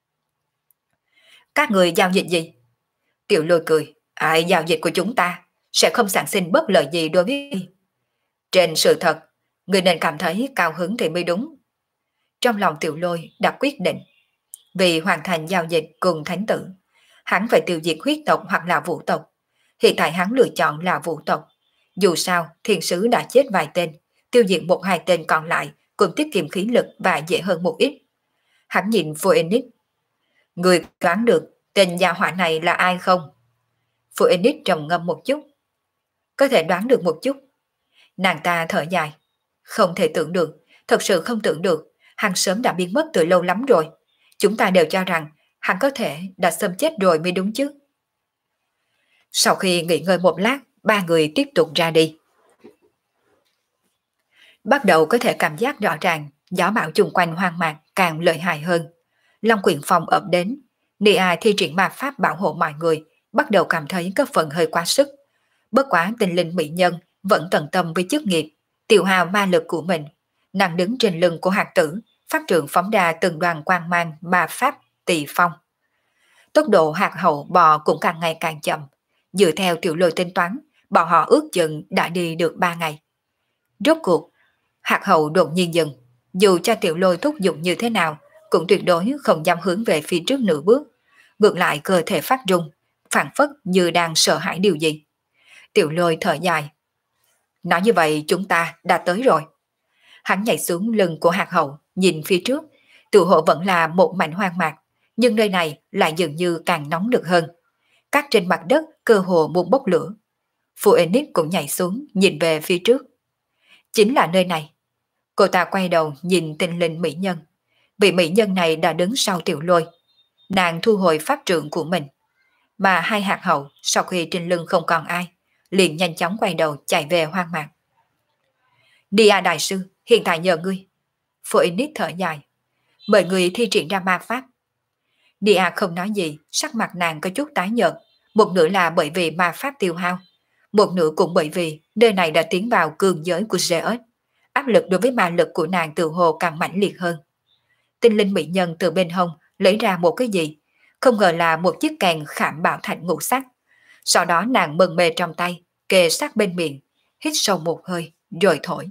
Các người giao dịch gì? Tiểu Lôi cười. Ai giao dịch của chúng ta? sẽ không sản sinh bất lợi gì đối với ngươi. Trên sự thật, ngươi nên cảm thấy cao hứng thì mới đúng. Trong lòng Tiểu Lôi đã quyết định, vì hoàn thành giao dịch cùng thánh tử, hắn phải tiêu diệt huyết tộc hoặc là vũ tộc. Hiện tại hắn lựa chọn là vũ tộc. Dù sao, thiên sứ đã chết vài tên, tiêu diệt một hai tên còn lại cũng tiết kiệm khí lực và dễ hơn một ít. Hắn nhìn Phoenix. Người đoán được tên gia hỏa này là ai không? Phoenix trầm ngâm một chút. Có thể đoán được một chút. Nàng ta thở dài. Không thể tưởng được, thật sự không tưởng được, hắn sớm đã biến mất từ lâu lắm rồi. Chúng ta đều cho rằng hắn có thể đã sớm chết rồi mới đúng chứ. Sau khi nghỉ ngơi một lát, ba người tiếp tục ra đi. Bắt đầu có thể cảm giác rõ ràng, gió bão chung quanh hoang mạc càng lợi hại hơn. Long Quyển Phong ập đến, Nia thi triển ma pháp bảo hộ mọi người, bắt đầu cảm thấy có phần hơi quá sức. Bất quá tinh linh mỹ nhân vẫn tận tâm với chức nghiệp, tiêu hao ma lực của mình. Nàng đứng trên lưng của hạt tử, phát trượng phóng ra từng đoàn quang mang ma pháp tỳ phong. Tốc độ hạt hậu bò cũng càng ngày càng chậm. Dựa theo Tiểu Lôi tính toán, bọn họ ước chừng đã đi được 3 ngày. Rốt cuộc, hạt hậu đột nhiên dừng. Dù cho Tiểu Lôi thúc giục như thế nào, cũng tuyệt đối không dám hướng về phía trước nửa bước. Ngược lại cơ thể phát rung, phản phất như đang sợ hãi điều gì. Tiểu Lôi thở dài. Nói như vậy chúng ta đã tới rồi. Hắn nhảy xuống lưng của hạt hậu, nhìn phía trước. Tự hộ vẫn là một mảnh hoang mạc, nhưng nơi này lại dường như càng nóng được hơn. Cát trên mặt đất cơ hồ muốn bốc lửa. Phoenix cũng nhảy xuống nhìn về phía trước. Chính là nơi này. Cô ta quay đầu nhìn tinh linh mỹ nhân. Vị mỹ nhân này đã đứng sau Tiểu Lôi. Nàng thu hồi pháp trượng của mình. Mà hai hạt hậu sau khi trên lưng không còn ai, liền nhanh chóng quay đầu chạy về hoang mạc. Dia đại sư, hiện tại nhờ ngươi. Phoenix thở dài. Mời người thi triển ra ma pháp. Dia không nói gì, sắc mặt nàng có chút tái nhợt. Một nửa là bởi vì ma pháp tiêu hao. Một nửa cũng bởi vì nơi này đã tiến vào cường giới của Zeus. Áp lực đối với ma lực của nàng tự hồ càng mãnh liệt hơn. Tinh linh mỹ nhân từ bên hông lấy ra một cái gì, không ngờ là một chiếc kèn khảm bảo thạch ngũ sắc. Sau đó nàng mừng mê trong tay, kề sát bên miệng, hít sâu một hơi, rồi thổi.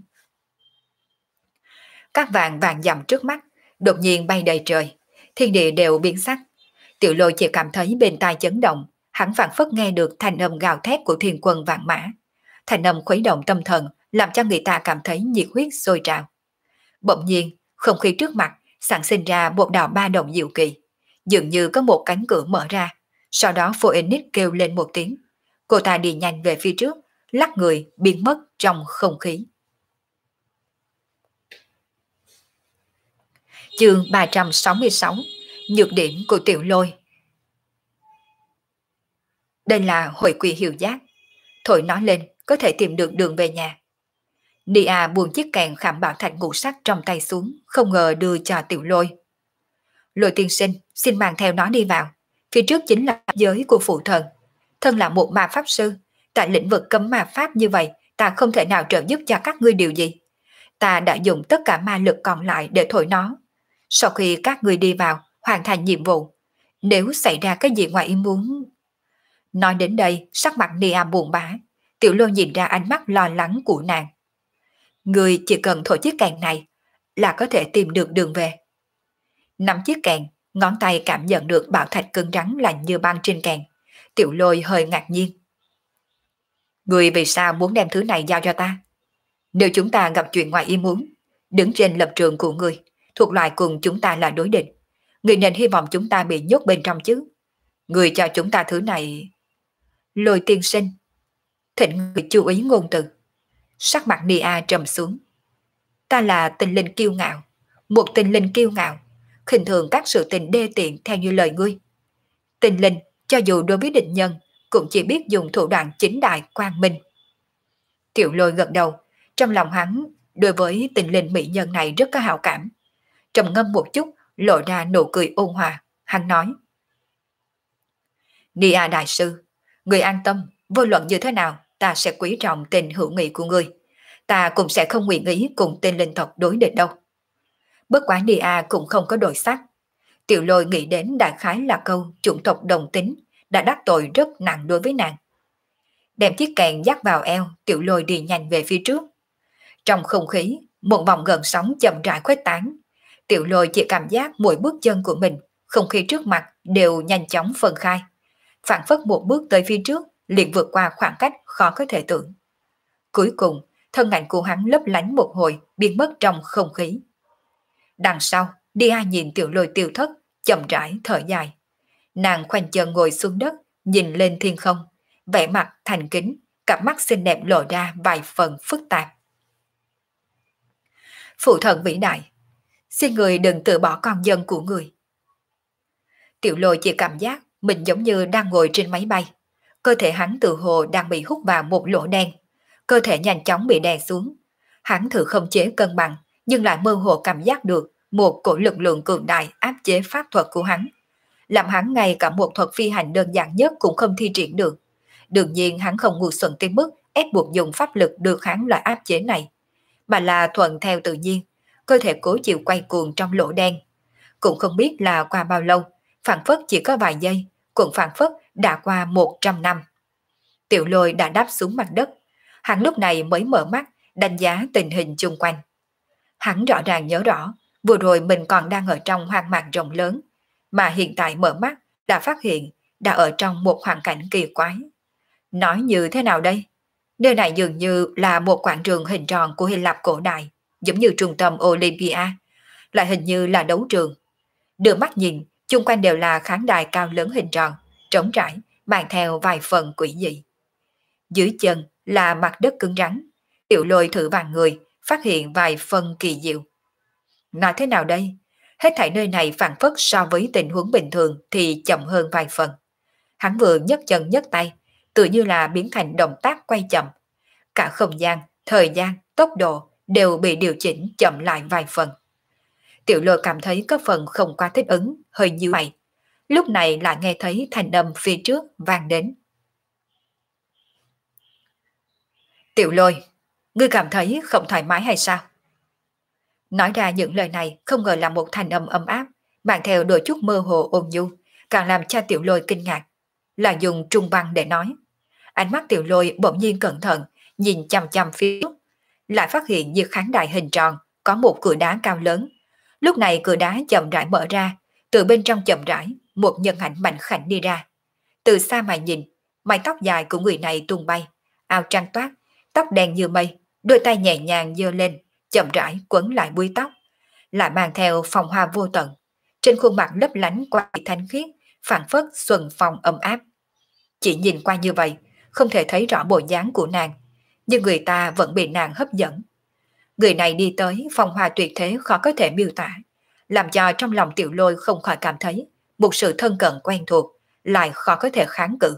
Các vàng vàng dặm trước mắt, đột nhiên bay đầy trời, thiên địa đều biến sắc. Tiểu Lôi chỉ cảm thấy bên tai chấn động, hắn phảng phất nghe được thanh âm gào thét của thiên quân vạn mã. Thanh âm khuấy động tâm thần, làm cho người ta cảm thấy nhiệt huyết sôi trào. Bỗng nhiên, không khí trước mặt sản sinh ra một đạo ba động diệu kỳ, dường như có một cánh cửa mở ra. Sau đó Phoenix kêu lên một tiếng, cô ta đi nhanh về phía trước, lắc người biến mất trong không khí. Chương 366, nhược điểm của Tiểu Lôi. Đây là hội quỷ hiệu giác, thổi nó lên có thể tìm được đường về nhà. Nia buông chiếc kèn khảm bảo thạch ngũ sắc trong tay xuống, không ngờ đưa cho Tiểu Lôi. Lôi tiên sinh, xin mang theo nó đi vào. Phía trước chính là giới của phụ thần. Thân là một ma pháp sư, tại lĩnh vực cấm ma pháp như vậy, ta không thể nào trợ giúp cho các ngươi điều gì. Ta đã dùng tất cả ma lực còn lại để thổi nó. Sau khi các ngươi đi vào, hoàn thành nhiệm vụ, nếu xảy ra cái gì ngoài ý muốn... Nói đến đây, sắc mặt Nia buồn bã. Tiểu Lôi nhìn ra ánh mắt lo lắng của nàng. Người chỉ cần thổi chiếc kèn này là có thể tìm được đường về. Nắm chiếc kèn, ngón tay cảm nhận được bảo thạch cứng rắn lạnh như băng trên kèn. Tiểu Lôi hơi ngạc nhiên. Người vì sao muốn đem thứ này giao cho ta? Nếu chúng ta gặp chuyện ngoài ý muốn, đứng trên lập trường của người, thuộc loại cùng chúng ta là đối địch, người nên hy vọng chúng ta bị nhốt bên trong chứ. Người cho chúng ta thứ này... Lôi tiên sinh, thỉnh người chú ý ngôn từ. Sắc mặt Nia trầm xuống. Ta là tinh linh kiêu ngạo, một tinh linh kiêu ngạo, khinh thường các sự tình đê tiện theo như lời ngươi. Tinh linh, cho dù đối với địch nhân, cũng chỉ biết dùng thủ đoạn chính đại quang minh. Tiểu Lôi gật đầu, trong lòng hắn đối với tinh linh mỹ nhân này rất có hảo cảm. Trầm ngâm một chút, lộ ra nụ cười ôn hòa, hắn nói. Nia đại sư, người an tâm, vô luận như thế nào, ta sẽ quý trọng tình hữu nghị của ngươi. Ta cũng sẽ không nguyện ý cùng tên linh tộc đối địch đâu. Bất quá Nia cũng không có đổi sắc. Tiểu Lôi nghĩ đến đại khái là câu chủng tộc đồng tính đã đắc tội rất nặng đối với nàng. đem chiếc kèn dắt vào eo, Tiểu Lôi đi nhanh về phía trước. Trong không khí, một vòng gợn sóng chậm rãi khuếch tán. Tiểu Lôi chỉ cảm giác mỗi bước chân của mình, không khí trước mặt đều nhanh chóng phân khai. Phản phất một bước tới phía trước, liền vượt qua khoảng cách khó có thể tưởng. Cuối cùng, thân ảnh của hắn lấp lánh một hồi, biến mất trong không khí. Đằng sau, Dia nhìn Tiểu Lôi tiêu thất, chậm rãi thở dài. Nàng khoanh chân ngồi xuống đất, nhìn lên thiên không, vẻ mặt thành kính, cặp mắt xinh đẹp lộ ra vài phần phức tạp. Phụ thần vĩ đại, xin người đừng từ bỏ con dân của người. Tiểu Lôi chỉ cảm giác mình giống như đang ngồi trên máy bay. Cơ thể hắn tự hồ đang bị hút vào một lỗ đen. Cơ thể nhanh chóng bị đè xuống. Hắn thử không chế cân bằng, nhưng lại mơ hồ cảm giác được một cổ lực lượng cường đại áp chế pháp thuật của hắn. Làm hắn ngay cả một thuật phi hành đơn giản nhất cũng không thi triển được. Đương nhiên hắn không ngu xuẩn tới mức ép buộc dùng pháp lực được hắn loại áp chế này, mà là thuận theo tự nhiên, cơ thể cố chịu quay cuồng trong lỗ đen. Cũng không biết là qua bao lâu, phảng phất chỉ có vài giây, cũng phảng phất đã qua 100 năm. Tiểu Lôi đã đáp xuống mặt đất, hắn lúc này mới mở mắt, đánh giá tình hình chung quanh. Hắn rõ ràng nhớ rõ, vừa rồi mình còn đang ở trong hoang mạc rộng lớn, mà hiện tại mở mắt đã phát hiện đã ở trong một hoàn cảnh kỳ quái. Nói như thế nào đây? Nơi này dường như là một quảng trường hình tròn của Hy Lạp cổ đại, giống như trung tâm Olympia, lại hình như là đấu trường. Đưa mắt nhìn, chung quanh đều là khán đài cao lớn hình tròn, trống trải, mang theo vài phần quỷ dị. Dưới chân là mặt đất cứng rắn, Tiểu Lôi thử vài người, phát hiện vài phần kỳ diệu. Nói thế nào đây? Hết thảy nơi này phản phất so với tình huống bình thường thì chậm hơn vài phần. Hắn vừa nhấc chân nhấc tay, tự như là biến thành động tác quay chậm. Cả không gian, thời gian, tốc độ đều bị điều chỉnh chậm lại vài phần. Tiểu Lôi cảm thấy có phần không quá thích ứng, hơi như mày. Lúc này lại nghe thấy thanh âm phía trước vang đến. Tiểu Lôi, ngươi cảm thấy không thoải mái hay sao? Nói ra những lời này không ngờ là một thanh âm ấm áp, mang theo đôi chút mơ hồ ôn nhu, càng làm cho Tiểu Lôi kinh ngạc. Là dùng trung băng để nói. Ánh mắt Tiểu Lôi bỗng nhiên cẩn thận, nhìn chằm chằm phía trước, lại phát hiện dưới khán đài hình tròn có một cửa đá cao lớn. Lúc này cửa đá chậm rãi mở ra, từ bên trong chậm rãi, một nhân ảnh mạnh khảnh đi ra. Từ xa mà nhìn, mái tóc dài của người này tung bay, áo trắng toát, tóc đen như mây, đôi tay nhẹ nhàng giơ lên, chậm rãi quấn lại búi tóc, lại mang theo phong hoa vô tận. Trên khuôn mặt lấp lánh qua thanh khiết, phảng phất xuân phong ấm áp. Chỉ nhìn qua như vậy, không thể thấy rõ bộ dáng của nàng, nhưng người ta vẫn bị nàng hấp dẫn. Người này đi tới phong hoa tuyệt thế khó có thể miêu tả, làm cho trong lòng Tiểu Lôi không khỏi cảm thấy một sự thân cận quen thuộc, lại khó có thể kháng cự.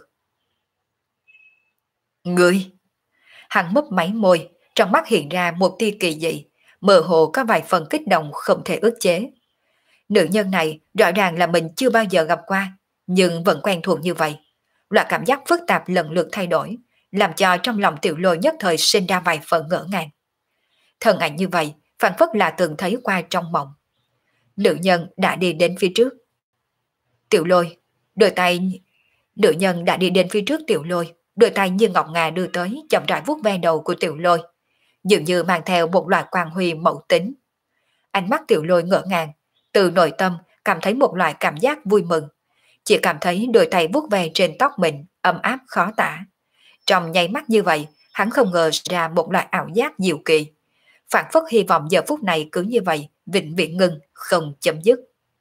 Người! Hắn mấp máy môi, trong mắt hiện ra một tia kỳ dị, mơ hồ có vài phần kích động không thể ức chế. Nữ nhân này rõ ràng là mình chưa bao giờ gặp qua, nhưng vẫn quen thuộc như vậy. Loại cảm giác phức tạp lần lượt thay đổi, làm cho trong lòng Tiểu Lôi nhất thời sinh ra vài phần ngỡ ngàng. Thân ảnh như vậy, phản phất là từng thấy qua trong mộng. Nữ nhân đã đi đến phía trước. Tiểu Lôi, đôi tay... Nữ nhân đã đi đến phía trước Tiểu Lôi, đôi tay như ngọc ngà đưa tới, chậm rãi vuốt ve đầu của Tiểu Lôi, dường như mang theo một loại quang huy mẫu tính. Ánh mắt Tiểu Lôi ngỡ ngàng, từ nội tâm cảm thấy một loại cảm giác vui mừng. Chỉ cảm thấy đôi tay vuốt ve trên tóc mình ấm áp khó tả. Trong nháy mắt như vậy, hắn không ngờ ra một loại ảo giác diệu kỳ. Phản phất hy vọng giờ phút này cứ như vậy, vĩnh viễn ngưng, không chấm dứt.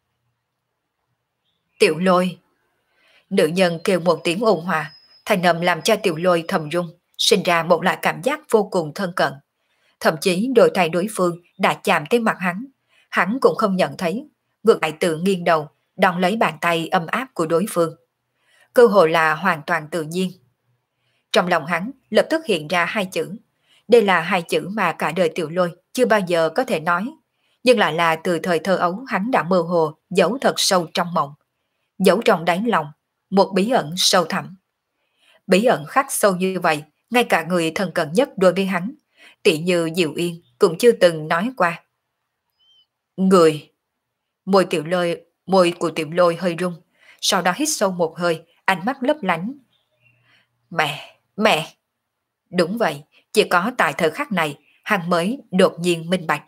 Tiểu Lôi! Nữ nhân kêu một tiếng ôn hòa, thành âm làm cho Tiểu Lôi thầm rung, sinh ra một loại cảm giác vô cùng thân cận. Thậm chí đôi tay đối phương đã chạm tới mặt hắn cũng không nhận thấy, ngược lại tự nghiêng đầu, đón lấy bàn tay ấm áp của đối phương. Cơ hội là hoàn toàn tự nhiên. Trong lòng hắn lập tức hiện ra hai chữ. Đây là hai chữ mà cả đời Tiểu Lôi chưa bao giờ có thể nói, nhưng lại là từ thời thơ ấu hắn đã mơ hồ giấu thật sâu trong mộng, giấu trong đáy lòng, một bí ẩn sâu thẳm. Bí ẩn khắc sâu như vậy, ngay cả người thân cận nhất đối với hắn, tỷ như Diệu Yên cũng chưa từng nói qua. Người! Môi của Tiểu Lôi hơi rung, sau đó hít sâu một hơi, ánh mắt lấp lánh. Mẹ! Mẹ! Đúng vậy, chỉ có tại thời khắc này, hắn mới đột nhiên minh bạch.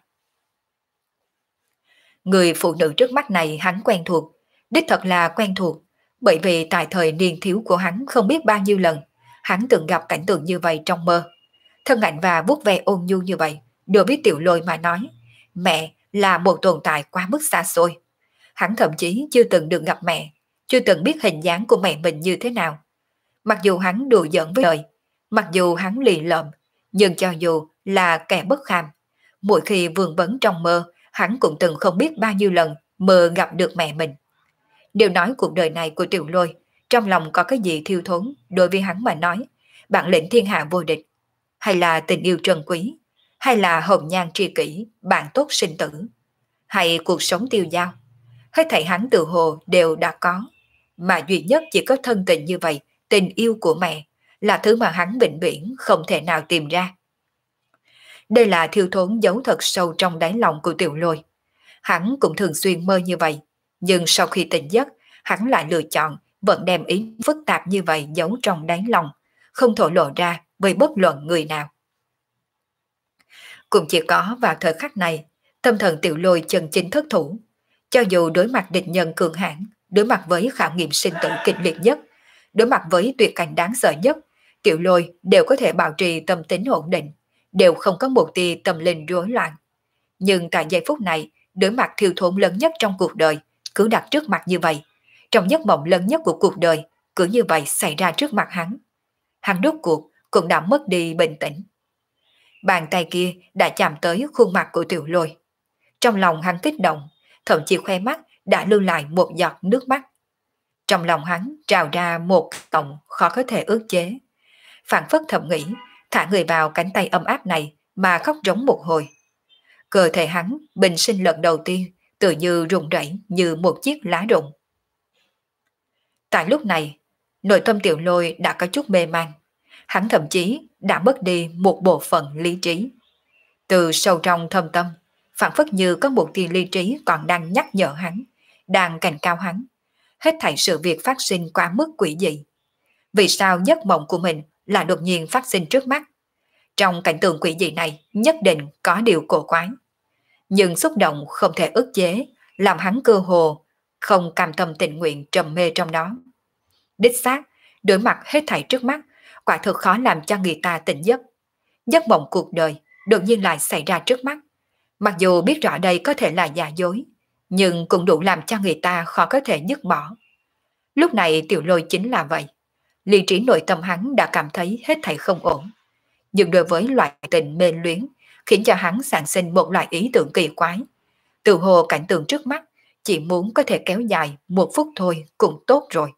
Người phụ nữ trước mắt này hắn quen thuộc, đích thật là quen thuộc, bởi vì tại thời niên thiếu của hắn không biết bao nhiêu lần, hắn từng gặp cảnh tượng như vậy trong mơ. Thân ảnh và vuốt ve ôn nhu như vậy, đối với Tiểu Lôi mà nói, mẹ là một tồn tại quá mức xa xôi. Hắn thậm chí chưa từng được gặp mẹ, chưa từng biết hình dáng của mẹ mình như thế nào. Mặc dù hắn đùa giỡn với đời, mặc dù hắn lì lợm, nhưng cho dù là kẻ bất kham, mỗi khi vương vấn trong mơ, hắn cũng từng không biết bao nhiêu lần mơ gặp được mẹ mình. Điều nói cuộc đời này của Tiểu Lôi, trong lòng có cái gì thiêu thốn đối với hắn mà nói, bản lĩnh thiên hạ vô địch, hay là tình yêu trân quý, hay là hồng nhan tri kỷ, bạn tốt sinh tử, hay cuộc sống tiêu dao. Hết thảy hắn tự hồ đều đã có, mà duy nhất chỉ có thân tình như vậy, tình yêu của mẹ, là thứ mà hắn vĩnh viễn không thể nào tìm ra. Đây là thiêu thốn giấu thật sâu trong đáy lòng của Tiểu Lôi. Hắn cũng thường xuyên mơ như vậy, nhưng sau khi tỉnh giấc, hắn lại lựa chọn vẫn đem ý phức tạp như vậy giấu trong đáy lòng, không thổ lộ ra với bất luận người nào. Cũng chỉ có vào thời khắc này, tâm thần Tiểu Lôi chân chính thất thủ. Cho dù đối mặt địch nhân cường hãn, đối mặt với khảo nghiệm sinh tử kịch liệt nhất, đối mặt với tuyệt cảnh đáng sợ nhất, Tiểu Lôi đều có thể bảo trì tâm tính ổn định, đều không có một tia tâm linh rối loạn. Nhưng tại giây phút này, đối mặt thiêu thốn lớn nhất trong cuộc đời, cứ đặt trước mặt như vậy, trong giấc mộng lớn nhất của cuộc đời, cứ như vậy xảy ra trước mặt hắn. Hắn rốt cuộc cũng đã mất đi bình tĩnh. Bàn tay kia đã chạm tới khuôn mặt của Tiểu Lôi. Trong lòng hắn kích động, thậm chí khoe mắt đã lưu lại một giọt nước mắt. Trong lòng hắn trào ra một động khó có thể ước chế. Phản phất thầm nghĩ, thả người vào cánh tay ấm áp này mà khóc rống một hồi. Cơ thể hắn bình sinh lần đầu tiên tự như rung rẩy như một chiếc lá rụng. Tại lúc này, nội tâm Tiểu Lôi đã có chút mê man. Hắn thậm chí đã mất đi một bộ phận lý trí. Từ sâu trong thâm tâm, phản phất như có một tia lý trí còn đang nhắc nhở hắn, đang cảnh cao hắn. Hết thảy sự việc phát sinh quá mức quỷ dị. Vì sao giấc mộng của mình là đột nhiên phát sinh trước mắt? Trong cảnh tượng quỷ dị này nhất định có điều cổ quái. Nhưng xúc động không thể ức chế, làm hắn cơ hồ không cam tâm tình nguyện trầm mê trong đó. Đích xác, đối mặt hết thảy trước mắt, quả thực khó làm cho người ta tỉnh giấc. Giấc mộng cuộc đời đột nhiên lại xảy ra trước mắt. Mặc dù biết rõ đây có thể là giả dối, nhưng cũng đủ làm cho người ta khó có thể dứt bỏ. Lúc này Tiểu Lôi chính là vậy. Lý trí nội tâm hắn đã cảm thấy hết thảy không ổn. Nhưng đối với loại tình mê luyến, khiến cho hắn sản sinh một loại ý tưởng kỳ quái. Từ hồ cảnh tượng trước mắt, chỉ muốn có thể kéo dài một phút thôi cũng tốt rồi.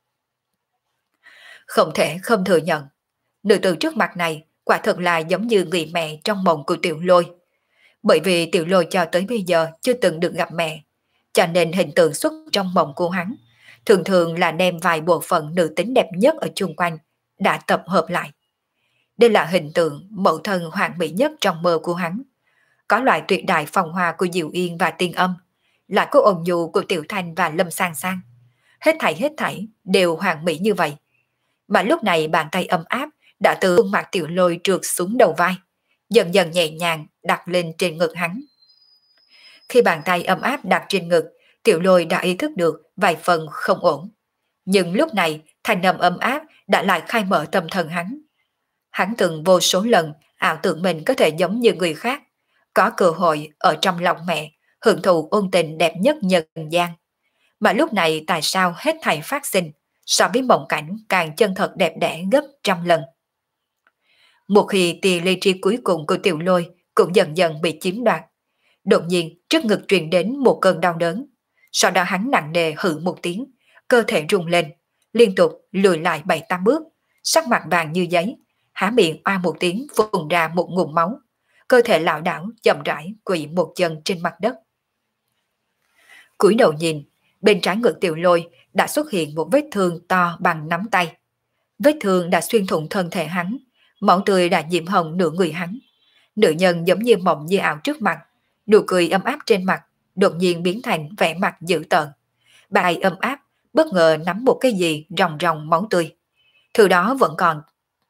Không thể không thừa nhận, nữ tử trước mặt này quả thật là giống như người mẹ trong mộng của Tiểu Lôi. Bởi vì Tiểu Lôi cho tới bây giờ chưa từng được gặp mẹ, cho nên hình tượng xuất trong mộng của hắn thường thường là đem vài bộ phận nữ tính đẹp nhất ở chung quanh đã tập hợp lại. Đây là hình tượng mẫu thân hoàn mỹ nhất trong mơ của hắn. Có loại tuyệt đại phong hoa của Diệu Yên và Tiên Âm, lại có ôn nhu của Tiểu Thanh và Lâm Sang Sang. Hết thảy đều hoàn mỹ như vậy. Mà lúc này bàn tay ấm áp đã từ khuôn mặt Tiểu Lôi trượt xuống đầu vai, dần dần nhẹ nhàng đặt lên trên ngực hắn. Khi bàn tay ấm áp đặt trên ngực, Tiểu Lôi đã ý thức được vài phần không ổn. Nhưng lúc này thanh âm ấm áp đã lại khai mở tâm thần hắn. Hắn từng vô số lần ảo tưởng mình có thể giống như người khác, có cơ hội ở trong lòng mẹ, hưởng thụ ôn tình đẹp nhất nhân gian. Mà lúc này tại sao hết thảy phát sinh, so với mộng cảnh càng chân thật đẹp đẽ gấp trăm lần. Một khi tia ly tri cuối cùng của Tiểu Lôi cũng dần dần bị chiếm đoạt. Đột nhiên trước ngực truyền đến một cơn đau đớn. Sau đó hắn nặng nề hự một tiếng, cơ thể rung lên, liên tục lùi lại 7-8 bước, sắc mặt vàng như giấy, há miệng oa một tiếng phun ra một ngụm máu. Cơ thể lảo đảo chậm rãi quỵ một chân trên mặt đất. Cúi đầu nhìn, bên trái ngực Tiểu Lôi đã xuất hiện một vết thương to bằng nắm tay. Vết thương đã xuyên thủng thân thể hắn, máu tươi đã nhiễm hồng nửa người hắn. Nữ nhân giống như mộng như ảo trước mặt, nụ cười ấm áp trên mặt đột nhiên biến thành vẻ mặt dữ tợn. Bà ấy ấm áp bất ngờ nắm một cái gì ròng ròng máu tươi. Thứ đó vẫn còn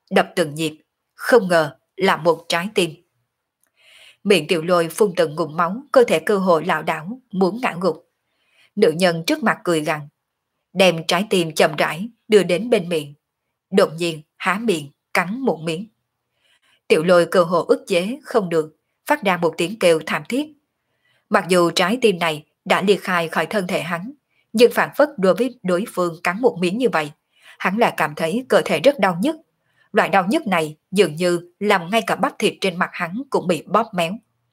đập từng nhịp, không ngờ là một trái tim. Miệng Tiểu Lôi phun từng ngụm máu, cơ thể cơ hội lảo đảo, muốn ngã gục. Nữ nhân trước mặt cười gằn, đem trái tim chậm rãi đưa đến bên miệng. Đột nhiên há miệng, cắn một miếng. Tiểu Lôi cơ hồ ức chế không được, phát ra một tiếng kêu thảm thiết. Mặc dù trái tim này đã liệt khai khỏi thân thể hắn, nhưng phản phất đối với đối phương cắn một miếng như vậy, hắn lại cảm thấy cơ thể rất đau nhức. Loại đau nhức này dường như làm ngay cả bắp thịt trên mặt hắn cũng bị bóp méo.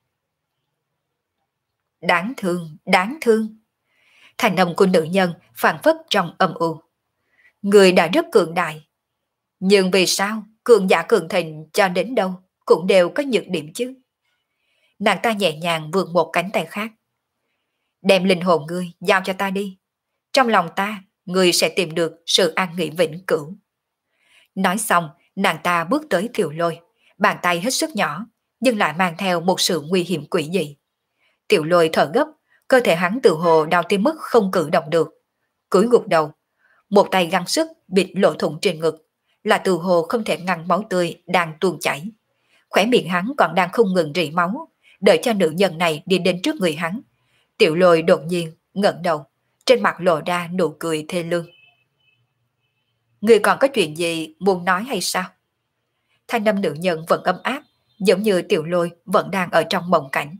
Đáng thương, đáng thương. Thành âm của nữ nhân phản phất trong âm u. Người đã rất cường đại. Nhưng vì sao cường giả cường thịnh cho đến đâu cũng đều có nhược điểm chứ? Nàng ta nhẹ nhàng vươn một cánh tay khác. Đem linh hồn ngươi giao cho ta đi. Trong lòng ta, ngươi sẽ tìm được sự an nghỉ vĩnh cửu. Nói xong, nàng ta bước tới Tiểu Lôi, bàn tay hết sức nhỏ, nhưng lại mang theo một sự nguy hiểm quỷ dị. Tiểu Lôi thở gấp, cơ thể hắn tự hồ đau tới mức không cử động được. Cúi gục đầu, một tay gắng sức bịt lỗ thủng trên ngực, là tự hồ không thể ngăn máu tươi đang tuôn chảy. Khỏe miệng hắn còn đang không ngừng rỉ máu, đợi cho nữ nhân này đi đến trước người hắn. Tiểu Lôi đột nhiên ngẩng đầu, trên mặt lộ ra nụ cười thê lương. Người còn có chuyện gì muốn nói hay sao? Thanh âm nữ nhân vẫn ấm áp, giống như Tiểu Lôi vẫn đang ở trong mộng cảnh.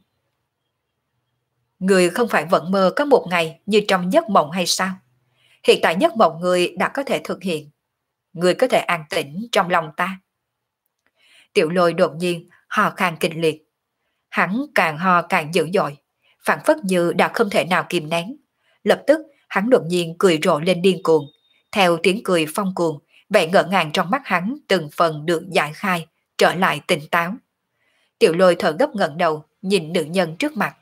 Người không phải vẫn mơ có một ngày như trong giấc mộng hay sao? Hiện tại giấc mộng người đã có thể thực hiện. Người có thể an tĩnh trong lòng ta. Tiểu Lôi đột nhiên hò khan kịch liệt. Hắn càng ho càng dữ dội, phản phất như đã không thể nào kìm nén. Lập tức hắn đột nhiên cười rộ lên điên cuồng. Theo tiếng cười phong cuồng, vẻ ngỡ ngàng trong mắt hắn từng phần được giải khai, trở lại tỉnh táo. Tiểu Lôi thở gấp ngẩng đầu, nhìn nữ nhân trước mặt.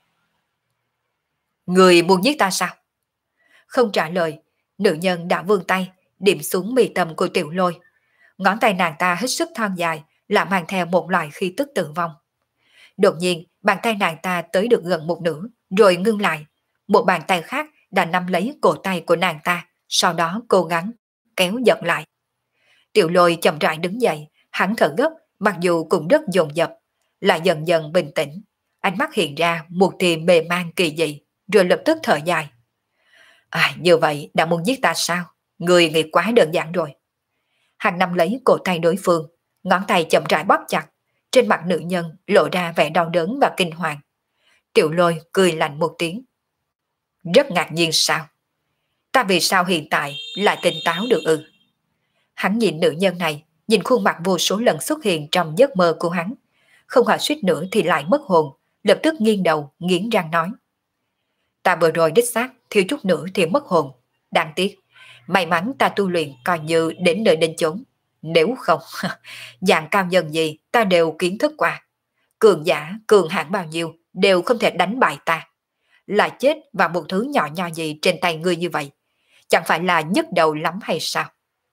Người muốn giết ta sao? Không trả lời, nữ nhân đã vươn tay, điểm xuống mi tâm của Tiểu Lôi. Ngón tay nàng ta hết sức thon dài, là mang theo một loại khí tức tử vong. Đột nhiên, bàn tay nàng ta tới được gần một nửa, rồi ngưng lại. Một bàn tay khác đã nắm lấy cổ tay của nàng ta, sau đó cố gắng kéo giật lại. Tiểu Lôi chậm rãi đứng dậy, hắn thở gấp, mặc dù cũng rất dồn dập, lại dần dần bình tĩnh. Ánh mắt hiện ra một tia mê man kỳ dị, rồi lập tức thở dài. Như vậy đã muốn giết ta sao? Người nghĩ quá đơn giản rồi. Hắn nắm lấy cổ tay đối phương, ngón tay chậm rãi bóp chặt, trên mặt nữ nhân lộ ra vẻ đau đớn và kinh hoàng. Tiểu Lôi cười lạnh một tiếng. Rất ngạc nhiên sao? Ta vì sao hiện tại lại tỉnh táo được ư? Hắn nhìn nữ nhân này, nhìn khuôn mặt vô số lần xuất hiện trong giấc mơ của hắn. Không hỏi suýt nữa thì lại mất hồn, lập tức nghiêng đầu, nghiến răng nói. Ta vừa rồi đích xác, thiếu chút nữa thì mất hồn. Đáng tiếc, may mắn ta tu luyện coi như đến nơi đến chốn. Nếu không, dạng cao nhân gì ta đều kiến thức qua. Cường giả, cường hãn bao nhiêu đều không thể đánh bại ta. Là chết vào một thứ nhỏ nho gì trên tay ngươi như vậy. Chẳng phải là nhức đầu lắm hay sao?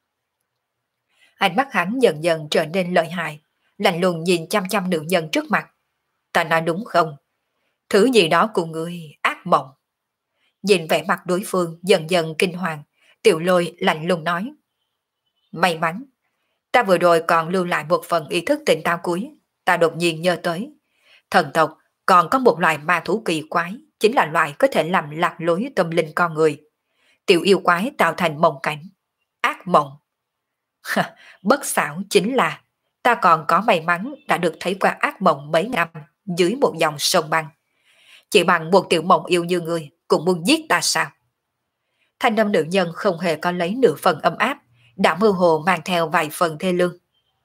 Ánh mắt hắn dần dần trở nên lợi hại, lạnh lùng nhìn chăm chăm nữ nhân trước mặt. Ta nói đúng không? Thứ gì đó của ngươi ác mộng. Nhìn vẻ mặt đối phương dần dần kinh hoàng, Tiểu Lôi lạnh lùng nói. May mắn, ta vừa rồi còn lưu lại một phần ý thức tỉnh táo cuối, ta đột nhiên nhớ tới. Thần tộc còn có một loài ma thú kỳ quái, chính là loài có thể làm lạc lối tâm linh con người. Tiểu yêu quái tạo thành mộng cảnh. Ác mộng. Bất xảo chính là ta còn có may mắn đã được thấy qua ác mộng mấy năm dưới một dòng sông băng. Chỉ bằng một tiểu mộng yêu như ngươi cũng muốn giết ta sao? Thanh âm nữ nhân không hề có lấy nửa phần ấm áp, đã mơ hồ mang theo vài phần thê lương.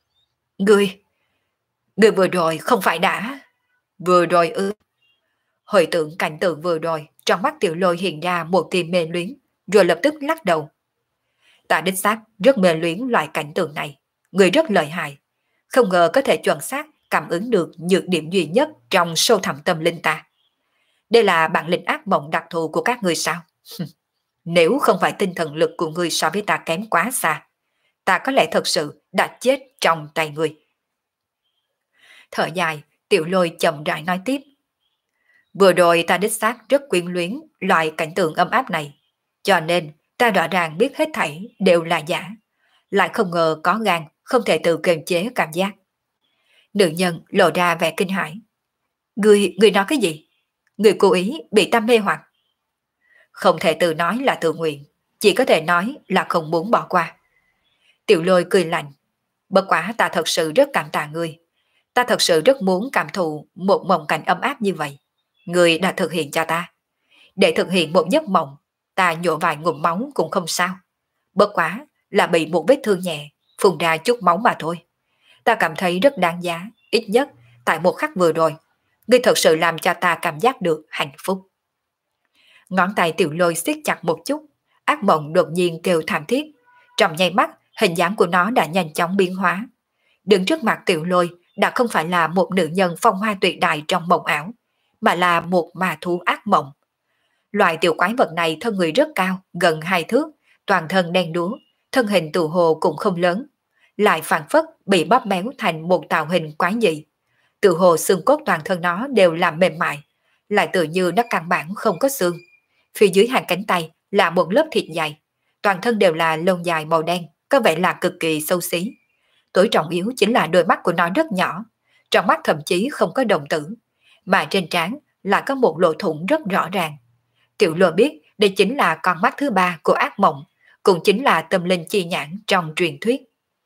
Ngươi vừa rồi không phải đã... Vừa rồi ư? Hồi tưởng cảnh tượng vừa rồi, trong mắt Tiểu Lôi hiện ra một tia mê luyến, rồi lập tức lắc đầu. Ta đích xác rất mê luyến loại cảnh tượng này. Người rất lợi hại. Không ngờ có thể chuẩn xác cảm ứng được nhược điểm duy nhất trong sâu thẳm tâm linh ta. Đây là bản lĩnh ác mộng đặc thù của các ngươi sao? Nếu không phải tinh thần lực của ngươi so với ta kém quá xa, ta có lẽ thật sự đã chết trong tay ngươi. Thở dài, Tiểu Lôi chậm rãi nói tiếp. Vừa rồi ta đích xác rất quyến luyến loại cảnh tượng ấm áp này, cho nên ta rõ ràng biết hết thảy đều là giả, lại không ngờ có gan không thể tự kiềm chế cảm giác. Nữ nhân lộ ra vẻ kinh hãi. Người nói cái gì? Người cố ý bị ta mê hoặc. Không thể tự nói là tự nguyện, chỉ có thể nói là không muốn bỏ qua. Tiểu Lôi cười lạnh. Bất quá ta thật sự rất cảm tạ ngươi. Ta thật sự rất muốn cảm thụ một mộng cảnh ấm áp như vậy. Ngươi đã thực hiện cho ta. Để thực hiện một giấc mộng, ta nhổ vài ngụm máu cũng không sao. Bất quá là bị một vết thương nhẹ, phun ra chút máu mà thôi. Ta cảm thấy rất đáng giá, ít nhất tại một khắc vừa rồi. Ngươi thật sự làm cho ta cảm giác được hạnh phúc. Ngón tay Tiểu Lôi siết chặt một chút, ác mộng đột nhiên kêu thảm thiết. Trong nháy mắt, hình dáng của nó đã nhanh chóng biến hóa. Đứng trước mặt Tiểu Lôi đã không phải là một nữ nhân phong hoa tuyệt đại trong mộng ảo, mà là một ma thú ác mộng. Loài tiểu quái vật này thân người rất cao, gần 2 thước, toàn thân đen đúa, thân hình tù hồ cũng không lớn, lại phản phất bị bóp méo thành một tạo hình quái dị. Tự hồ xương cốt toàn thân nó đều làm mềm mại, lại tự như nó căn bản không có xương. Phía dưới hàng cánh tay là một lớp thịt dày, toàn thân đều là lông dài màu đen, có vẻ là cực kỳ xấu xí. Tối trọng yếu chính là đôi mắt của nó rất nhỏ, trong mắt thậm chí không có đồng tử, mà trên trán lại có một lỗ thủng rất rõ ràng. Tiểu Lôi biết đây chính là con mắt thứ ba của ác mộng, cũng chính là tâm linh chi nhãn trong truyền thuyết.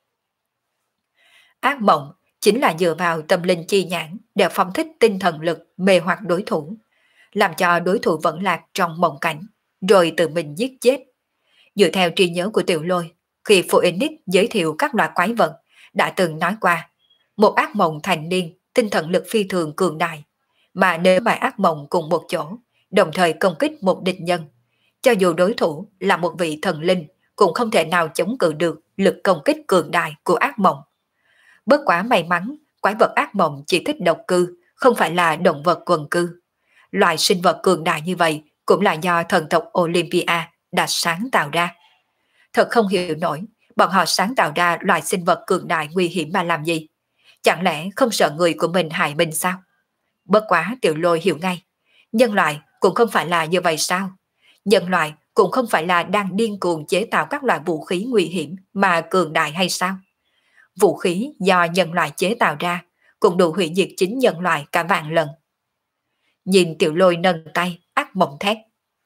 Ác mộng chính là dựa vào tâm linh chi nhãn để phóng thích tinh thần lực mê hoặc đối thủ, làm cho đối thủ vẫn lạc trong mộng cảnh, rồi tự mình giết chết. Dựa theo trí nhớ của Tiểu Lôi, khi Phoenix giới thiệu các loại quái vật, đã từng nói qua, một ác mộng thành niên, tinh thần lực phi thường cường đại, mà nếu bài ác mộng cùng một chỗ, đồng thời công kích một địch nhân, cho dù đối thủ là một vị thần linh, cũng không thể nào chống cự được lực công kích cường đại của ác mộng. Bất quá may mắn, quái vật ác mộng chỉ thích độc cư, không phải là động vật quần cư. Loại sinh vật cường đại như vậy cũng là do thần tộc Olympia đã sáng tạo ra. Thật không hiểu nổi, bọn họ sáng tạo ra loại sinh vật cường đại nguy hiểm mà làm gì? Chẳng lẽ không sợ người của mình hại mình sao? Bất quá Tiểu Lôi hiểu ngay, nhân loại cũng không phải là như vậy sao? Nhân loại cũng không phải là đang điên cuồng chế tạo các loại vũ khí nguy hiểm mà cường đại hay sao? Vũ khí do nhân loại chế tạo ra cũng đủ hủy diệt chính nhân loại cả vạn lần. Nhìn Tiểu Lôi nâng tay, ác mộng thét.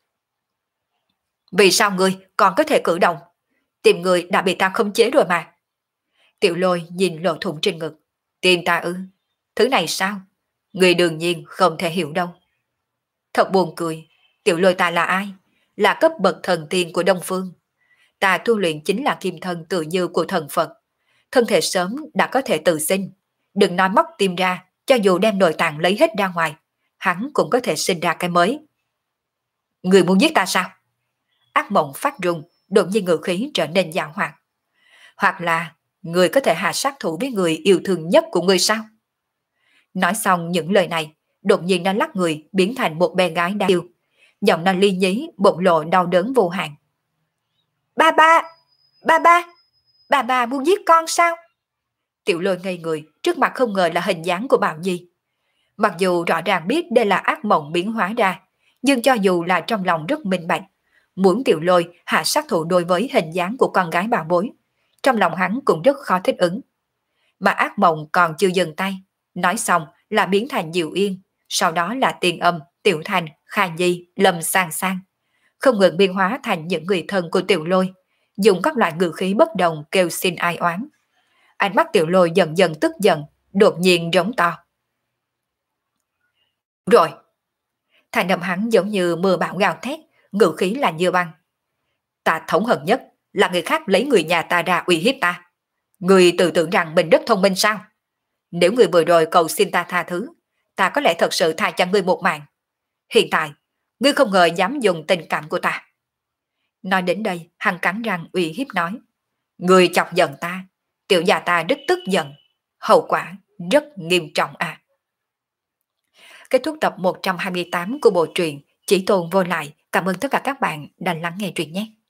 Vì sao ngươi còn có thể cử động? Tìm người đã bị ta khống chế rồi mà. Tiểu Lôi nhìn lỗ thủng trên ngực. Tìm ta ư? Thứ này sao? Người đương nhiên không thể hiểu đâu. Thật buồn cười. Tiểu Lôi ta là ai? Là cấp bậc thần tiên của Đông Phương. Ta tu luyện chính là kim thân tự như của thần Phật. Thân thể sớm đã có thể tự sinh. Đừng nói móc tim ra, cho dù đem nội tạng lấy hết ra ngoài, hắn cũng có thể sinh ra cái mới. Người muốn giết ta sao? Ác mộng phát run, đột nhiên ngữ khí trở nên dạo hoạt. Hoặc là người có thể hạ sát thủ với người yêu thương nhất của người sao? Nói xong những lời này, đột nhiên nó lắc người biến thành một bé gái đáng yêu. Giọng nó ly nhí, bộc lộ đau đớn vô hạn. Ba ba, ba ba, ba ba muốn giết con sao? Tiểu Lôi ngây người, trước mặt không ngờ là hình dáng của Bảo Nhi. Mặc dù rõ ràng biết đây là ác mộng biến hóa ra, nhưng cho dù là trong lòng rất minh bạch, muốn Tiểu Lôi hạ sát thủ đối với hình dáng của con gái bà bối, trong lòng hắn cũng rất khó thích ứng. Mà ác mộng còn chưa dừng tay, nói xong là biến thành Diệu Yên, sau đó là Tiền Âm, Tiểu Thành, Kha Nhi, Lâm Sang Sang, không ngừng biến hóa thành những người thân của Tiểu Lôi, dùng các loại ngữ khí bất đồng kêu xin ai oán. Ánh mắt Tiểu Lôi dần dần tức giận, đột nhiên rống to. Rồi! Thành âm hắn giống như mưa bão gào thét, ngữ khí là như băng. Ta thống hận nhất là người khác lấy người nhà ta ra uy hiếp ta. Người tự tưởng rằng mình rất thông minh sao? Nếu người vừa rồi cầu xin ta tha thứ, ta có lẽ thật sự tha cho ngươi một mạng. Hiện tại, ngươi không ngờ dám dùng tình cảm của ta. Nói đến đây, hắn cắn răng uy hiếp nói. Ngươi chọc giận ta, tiểu gia ta rất tức giận. Hậu quả rất nghiêm trọng à. Kết thúc tập 128 của bộ truyện Chỉ Tồn Vô Lại. Cảm ơn tất cả các bạn đã lắng nghe truyện nhé.